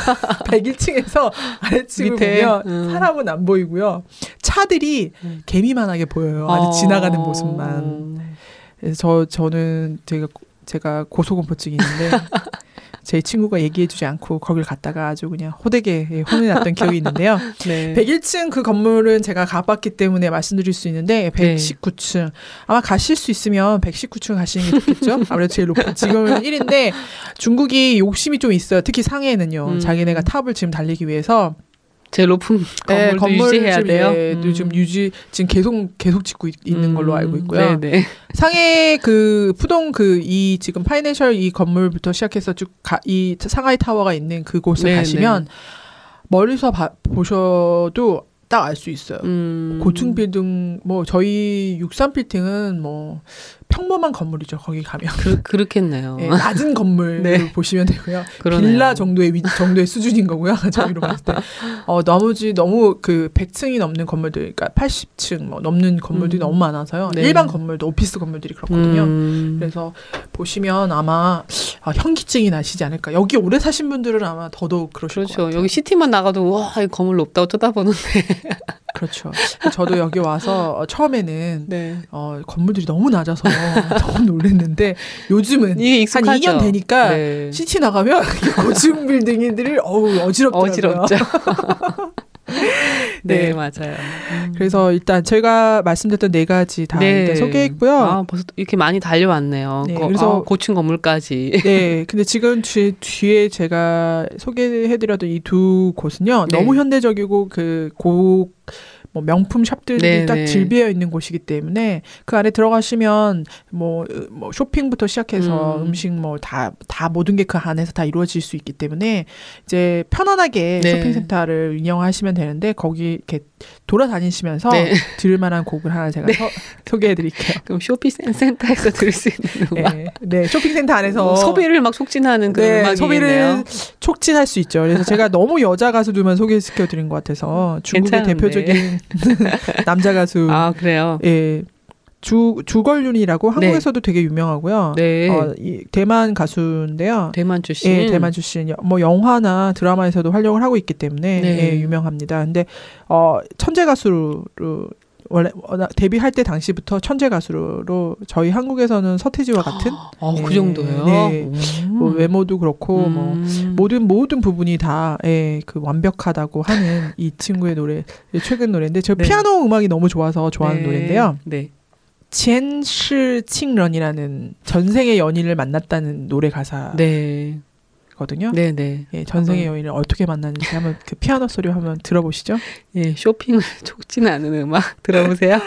Speaker 10: 백일 층에서 아래층을
Speaker 1: 밑에?
Speaker 10: 보면
Speaker 1: 음.
Speaker 10: 사람은 안 보이고요. 차들이
Speaker 1: 음.
Speaker 10: 개미만하게 보여요. 아주
Speaker 1: 어.
Speaker 10: 지나가는 모습만. 그래서 저 저는 제가 제가 고소공포증이 있는데 제 친구가 얘기해주지 않고 거길 갔다가 아주 그냥 호되게 예, 혼이 났던 기억이 있는데요.
Speaker 1: 네.
Speaker 10: 백일 층 그 건물은 제가 가봤기 때문에 말씀드릴 수 있는데 백십구 층 아마 가실 수 있으면 백십구 층 가시는 게 좋겠죠. 아무래도 제일 높은 지금은 일인데 중국이 욕심이 좀 있어요. 특히 상해는요.
Speaker 1: 음.
Speaker 10: 자기네가 탑을 지금 달리기 위해서
Speaker 1: 제일 높은
Speaker 10: 네,
Speaker 1: 건물도
Speaker 10: 건물
Speaker 1: 유지해야
Speaker 10: 좀,
Speaker 1: 돼요.
Speaker 10: 예,
Speaker 1: 음.
Speaker 10: 좀 유지 지금 계속 계속 짓고 있, 는 걸로 알고 있고요.
Speaker 1: 네네.
Speaker 10: 상해 그 푸동 그 이 지금 파이낸셜 이 건물부터 시작해서 쭉 이 상하이 타워가 있는 그곳을
Speaker 1: 네,
Speaker 10: 가시면
Speaker 1: 네.
Speaker 10: 멀리서 봐, 보셔도 딱 알 수 있어요.
Speaker 1: 음.
Speaker 10: 고층 빌딩 뭐 저희 육삼 빌딩은 뭐 평범한 건물이죠. 거기 가면
Speaker 1: 그, 그렇겠네요.
Speaker 10: 예, 낮은 건물
Speaker 1: 네.
Speaker 10: 보시면 되고요.
Speaker 1: 그러네요.
Speaker 10: 빌라 정도의 위, 정도의 수준인 거고요. 저희로 봤을 때 어, 나머지 너무 그 백 층이 넘는 건물들, 그러니까 팔십 층 뭐 넘는 건물들이
Speaker 1: 음.
Speaker 10: 너무 많아서요.
Speaker 1: 네.
Speaker 10: 일반 건물도 오피스 건물들이 그렇거든요.
Speaker 1: 음.
Speaker 10: 그래서 보시면 아마 아, 현기증이 나시지 않을까. 여기 오래 사신 분들은 아마 더더욱 그러실 것
Speaker 1: 그렇죠.
Speaker 10: 같아요.
Speaker 1: 여기 시티만 나가도 와, 이 건물 높다고 쳐다보는데.
Speaker 10: 그렇죠. 저도 여기 와서 처음에는
Speaker 1: 네.
Speaker 10: 어, 건물들이 너무 낮아서 너무 놀랐는데 요즘은
Speaker 1: 이게
Speaker 10: 한
Speaker 1: 익숙하죠.
Speaker 10: 이 년 되니까
Speaker 1: 네.
Speaker 10: 시티 나가면 고층 빌딩들이 어우 어지럽더라고요.
Speaker 1: 어지럽죠. 네,
Speaker 10: 네.
Speaker 1: 맞아요. 음.
Speaker 10: 그래서 일단 제가 말씀드렸던 네 가지 다
Speaker 1: 네.
Speaker 10: 일단 소개했고요.
Speaker 1: 아, 벌써 이렇게 많이 달려왔네요.
Speaker 10: 네,
Speaker 1: 거-
Speaker 10: 그래서-
Speaker 1: 아, 고층 건물까지.
Speaker 10: 네, 근데 지금 뒤, 뒤에 제가 소개해드렸던 이 두 곳은요,
Speaker 1: 네.
Speaker 10: 너무 현대적이고 그 고, 뭐 명품 샵들이
Speaker 1: 네,
Speaker 10: 딱
Speaker 1: 네.
Speaker 10: 질비어 있는 곳이기 때문에 그 안에 들어가시면 뭐, 으, 뭐 쇼핑부터 시작해서
Speaker 1: 음.
Speaker 10: 음. 식 뭐 다, 다 모든 게 그 안에서 다 이루어질 수 있기 때문에 이제 편안하게
Speaker 1: 네.
Speaker 10: 쇼핑센터를 운영하시면 되는데 거기 이렇게 돌아다니시면서
Speaker 1: 네.
Speaker 10: 들을 만한 곡을 하나 제가 서- 소개해드릴게요.
Speaker 1: 그럼 쇼핑센터에서 들을 수 있는 음악.
Speaker 10: 네, 네, 쇼핑센터 안에서
Speaker 1: 뭐 소비를 막 촉진하는 그런
Speaker 10: 네,
Speaker 1: 음악이겠네요.
Speaker 10: 소비를 촉진할 수 있죠. 그래서 제가 너무 여자 가수들만 소개시켜 드린 것 같아서 중국의
Speaker 1: 괜찮은데.
Speaker 10: 대표적인 남자 가수
Speaker 1: 아, 그래요?
Speaker 10: 예, 주 주걸륜이라고 한국에서도 되게 유명하고요.
Speaker 1: 네.
Speaker 10: 어, 이 대만 가수인데요.
Speaker 1: 대만 출신.
Speaker 10: 예, 대만 출신. 뭐 영화나 드라마에서도 활약을 하고 있기 때문에
Speaker 1: 네.
Speaker 10: 예, 유명합니다. 근데 어, 천재 가수로 원래 데뷔할 때 당시부터 천재 가수로 저희 한국에서는 서태지와 같은
Speaker 1: 아,
Speaker 10: 예,
Speaker 1: 그 정도예요.
Speaker 10: 네.
Speaker 1: 음.
Speaker 10: 뭐 외모도 그렇고
Speaker 1: 음.
Speaker 10: 뭐 모든 모든 부분이 다 예, 그 완벽하다고 하는 이 친구의 노래 최근 노래인데 저
Speaker 1: 네.
Speaker 10: 피아노 음악이 너무 좋아서 좋아하는
Speaker 1: 네.
Speaker 10: 노래인데요.
Speaker 1: 네.
Speaker 10: 젠시 칭런이라는 전생의 연인을 만났다는 노래 가사거든요.
Speaker 1: 네. 네.
Speaker 10: 예, 전생의
Speaker 1: 어.
Speaker 10: 연인을 어떻게 만났는지 한번 그 피아노 소리 한번 들어보시죠.
Speaker 1: 예, 쇼핑을 촉진 않은 음악 들어보세요.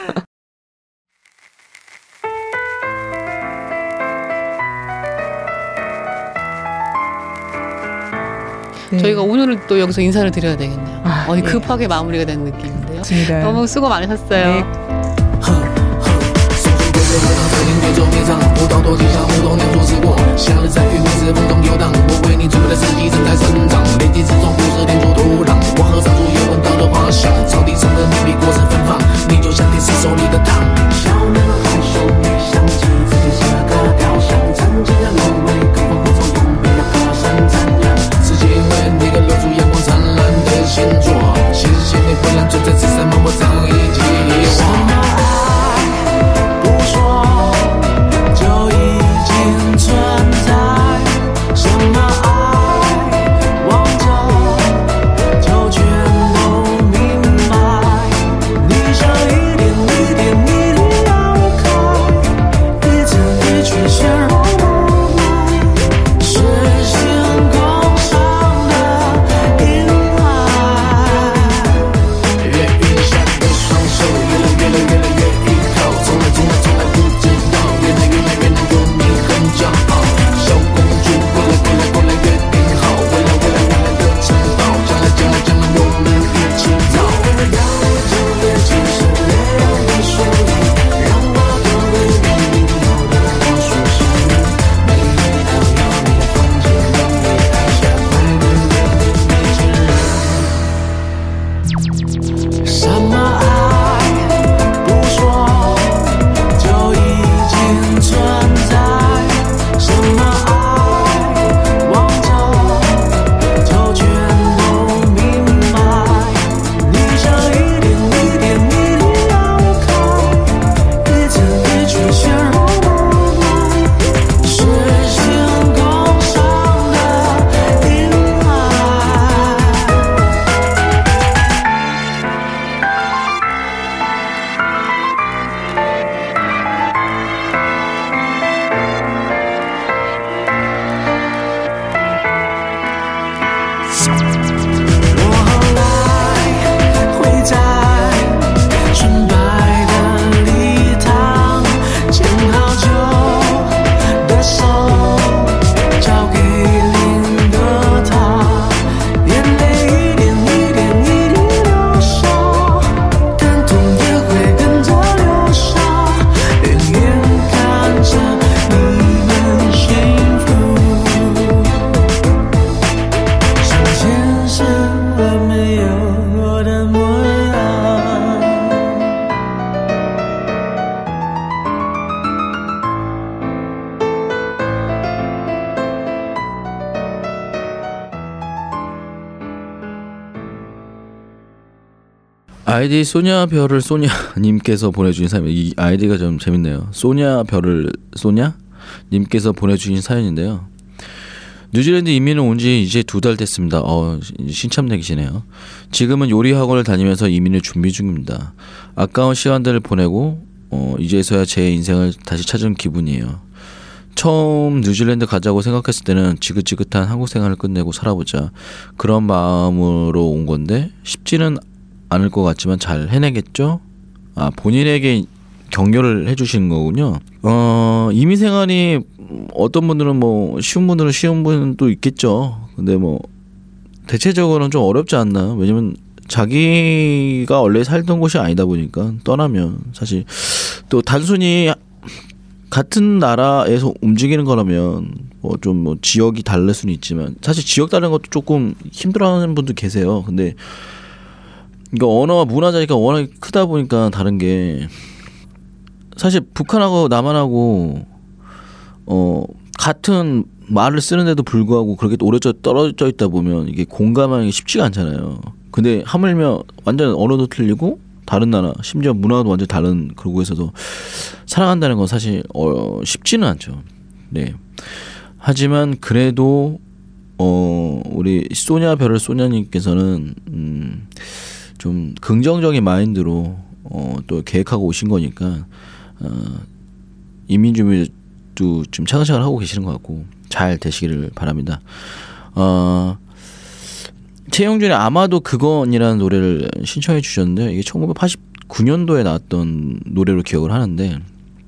Speaker 10: 네.
Speaker 1: 저희가 오늘은 또 여기서 인사를 드려야 되겠네요.
Speaker 10: 아,
Speaker 1: 어디
Speaker 10: 예.
Speaker 1: 급하게 마무리가 된 느낌인데요.
Speaker 10: 맞습니다.
Speaker 1: 너무 수고 많으셨어요.
Speaker 10: 네.
Speaker 2: 每周面上不到多几场互动两处试过夏日在雨里是风中游荡我为你准备的四季正在生长连接之中不是连出土壤我和上主也闻到了花香草地上的秘密果实芬芳你就像天使手里的糖小那么害羞没想起自己是个雕像曾经的芦苇可否不从永远的河山绽亮是因为你个露出阳光灿烂的星座谢谢你不然存在此生默默早已计划存在什么爱，望着就全都明白。你像一点一点一粒绕开，一字一句显露无奈，是星空上的阴霾。越云下的双手，越来越来越来越依靠，从来从来从来不知道，越来越来越难有你。骄傲，小公主，过来过来过来，约定好，未来未来未来的城堡，将来将来将来我们一起造。让我就连其实没有你属于，让我都为你有的我属实。每一道有你风景，让你爱下快乐的每个人。什么爱不说，就已经存在。什么爱，望着就全都明白。你像一点一点一粒绕开，一字一句显露无奈，是星空上的阴霾。我后来会在纯白的礼堂，牵好久的手，交给另个他，眼泪一点一点一滴流下，感动也会跟着流下，远远看着你们幸福。前世还没有我的模样。
Speaker 5: 아이디 소냐별을 소냐님께서 보내주신 사연, 이 아이디가 좀 재밌네요. 소냐별을 소냐님께서 보내주신 사연인데요. 뉴질랜드 이민을 온 지 이제 두 달 됐습니다. 어, 신참내기시네요. 지금은 요리 학원을 다니면서 이민을 준비 중입니다. 아까운 시간들을 보내고 어, 이제서야 제 인생을 다시 찾은 기분이에요. 처음 뉴질랜드 가자고 생각했을 때는 지긋지긋한 한국 생활을 끝내고 살아보자 그런 마음으로 온 건데 쉽지는 않을 것 같지만 잘 해내겠죠? 아, 본인에게 격려를 해주시는 거군요. 어, 이민 생활이 어떤 분들은 뭐 쉬운 분들은 쉬운 분도 있겠죠. 근데 뭐 대체적으로는 좀 어렵지 않나. 왜냐면 자기가 원래 살던 곳이 아니다 보니까 떠나면 사실 또 단순히 같은 나라에서 움직이는 거라면 뭐 좀 뭐 지역이 다를 수는 있지만 사실 지역 다른 것도 조금 힘들어하는 분도 계세요. 근데 이거 언어와 문화 차이가 워낙 크다 보니까 다른 게 사실 북한하고 남한하고 어 같은 말을 쓰는데도 불구하고 그렇게 오래 떨어져 있다 보면 이게 공감하기 쉽지가 않잖아요. 근데 하물며 완전 언어도 틀리고 다른 나라 심지어 문화도 완전 다른 그곳에서도 살아간다는 건 사실 어, 쉽지는 않죠. 네. 하지만 그래도 어 우리 소냐 별을 소냐님께서는 음, 좀 긍정적인 마인드로 어, 또 계획하고 오신 거니까 어, 인민주의도 좀 차근차근 하고 계시는 것 같고 잘 되시기를 바랍니다. 어, 최영준의 아마도 그건이라는 노래를 신청해 주셨는데 이게 천구백팔십구 년도에 나왔던 노래로 기억을 하는데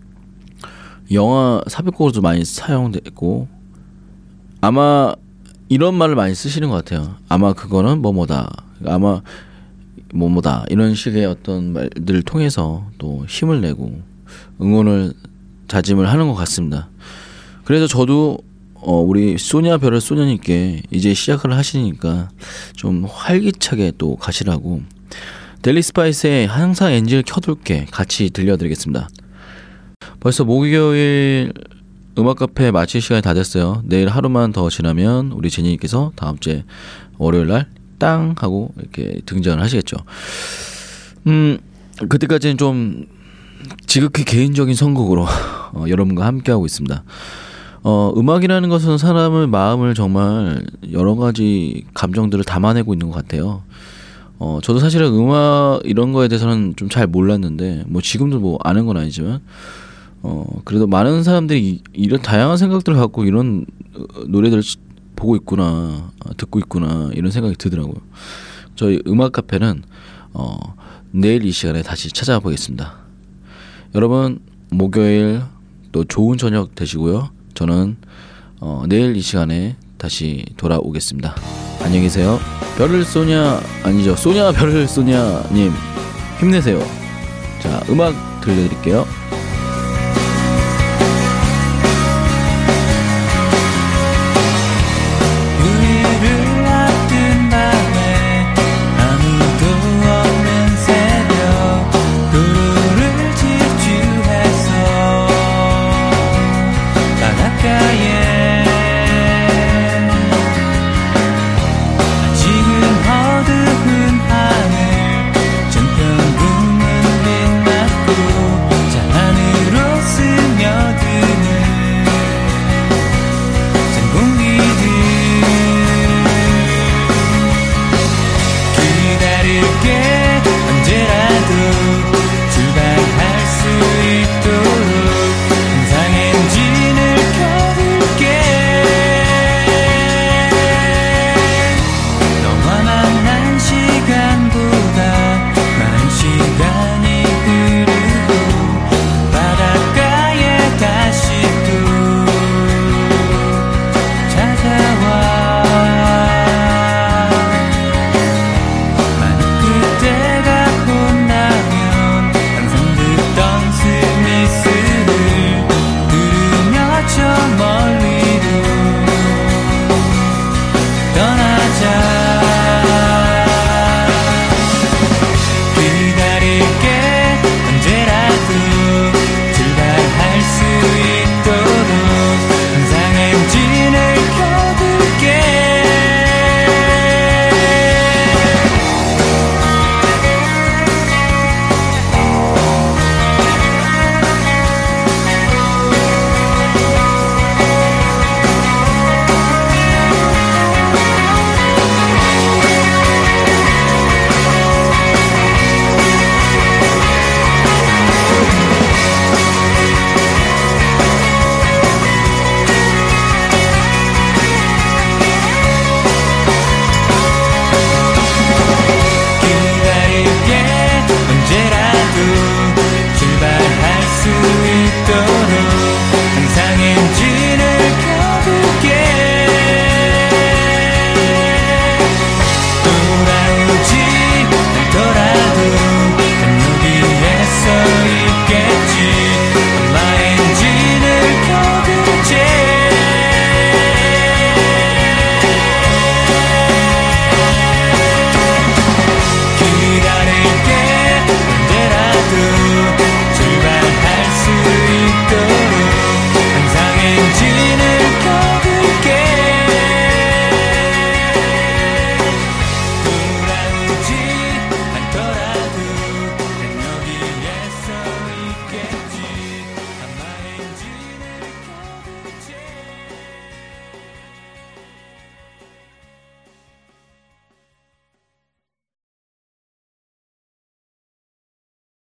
Speaker 5: 영화 삽입곡으로도 많이 사용됐고 아마 이런 말을 많이 쓰시는 것 같아요. 아마 그거는 뭐뭐다. 아마 뭐뭐다. 이런 식의 어떤 말들을 통해서 또 힘을 내고 응원을 다짐을 하는 것 같습니다. 그래서 저도 어 우리 소냐 별을 소냐님께 이제 시작을 하시니까 좀 활기차게 또 가시라고 델리 스파이스의 항상 엔진을 켜둘게 같이 들려드리겠습니다. 벌써 목요일 음악 카페 마칠 시간이 다 됐어요. 내일 하루만 더 지나면 우리 제니님께서 다음 주에 월요일 날 땅 하고 이렇게 등장을 하시겠죠. 음 그때까지는 좀 지극히 개인적인 선곡으로 어, 여러분과 함께 하고 있습니다. 어, 음악이라는 것은 사람의 마음을 정말 여러 가지 감정들을 담아내고 있는 것 같아요. 어, 저도 사실은 음악 이런 거에 대해서는 좀 잘 몰랐는데, 뭐 지금도 뭐 아는 건 아니지만, 어, 그래도 많은 사람들이 이, 이런 다양한 생각들을 갖고 이런 노래들을 보고 있구나, 듣고 있구나, 이런 생각이 들더라고요. 저희 음악 카페는, 어, 내일 이 시간에 다시 찾아보겠습니다. 여러분, 목요일 또 좋은 저녁 되시고요. 저는 어, 내일 이 시간에 다시 돌아오겠습니다. 안녕히 계세요. 별을 쏘냐 아니죠 소냐 별을 쏘냐님 힘내세요. 자 음악 들려드릴게요.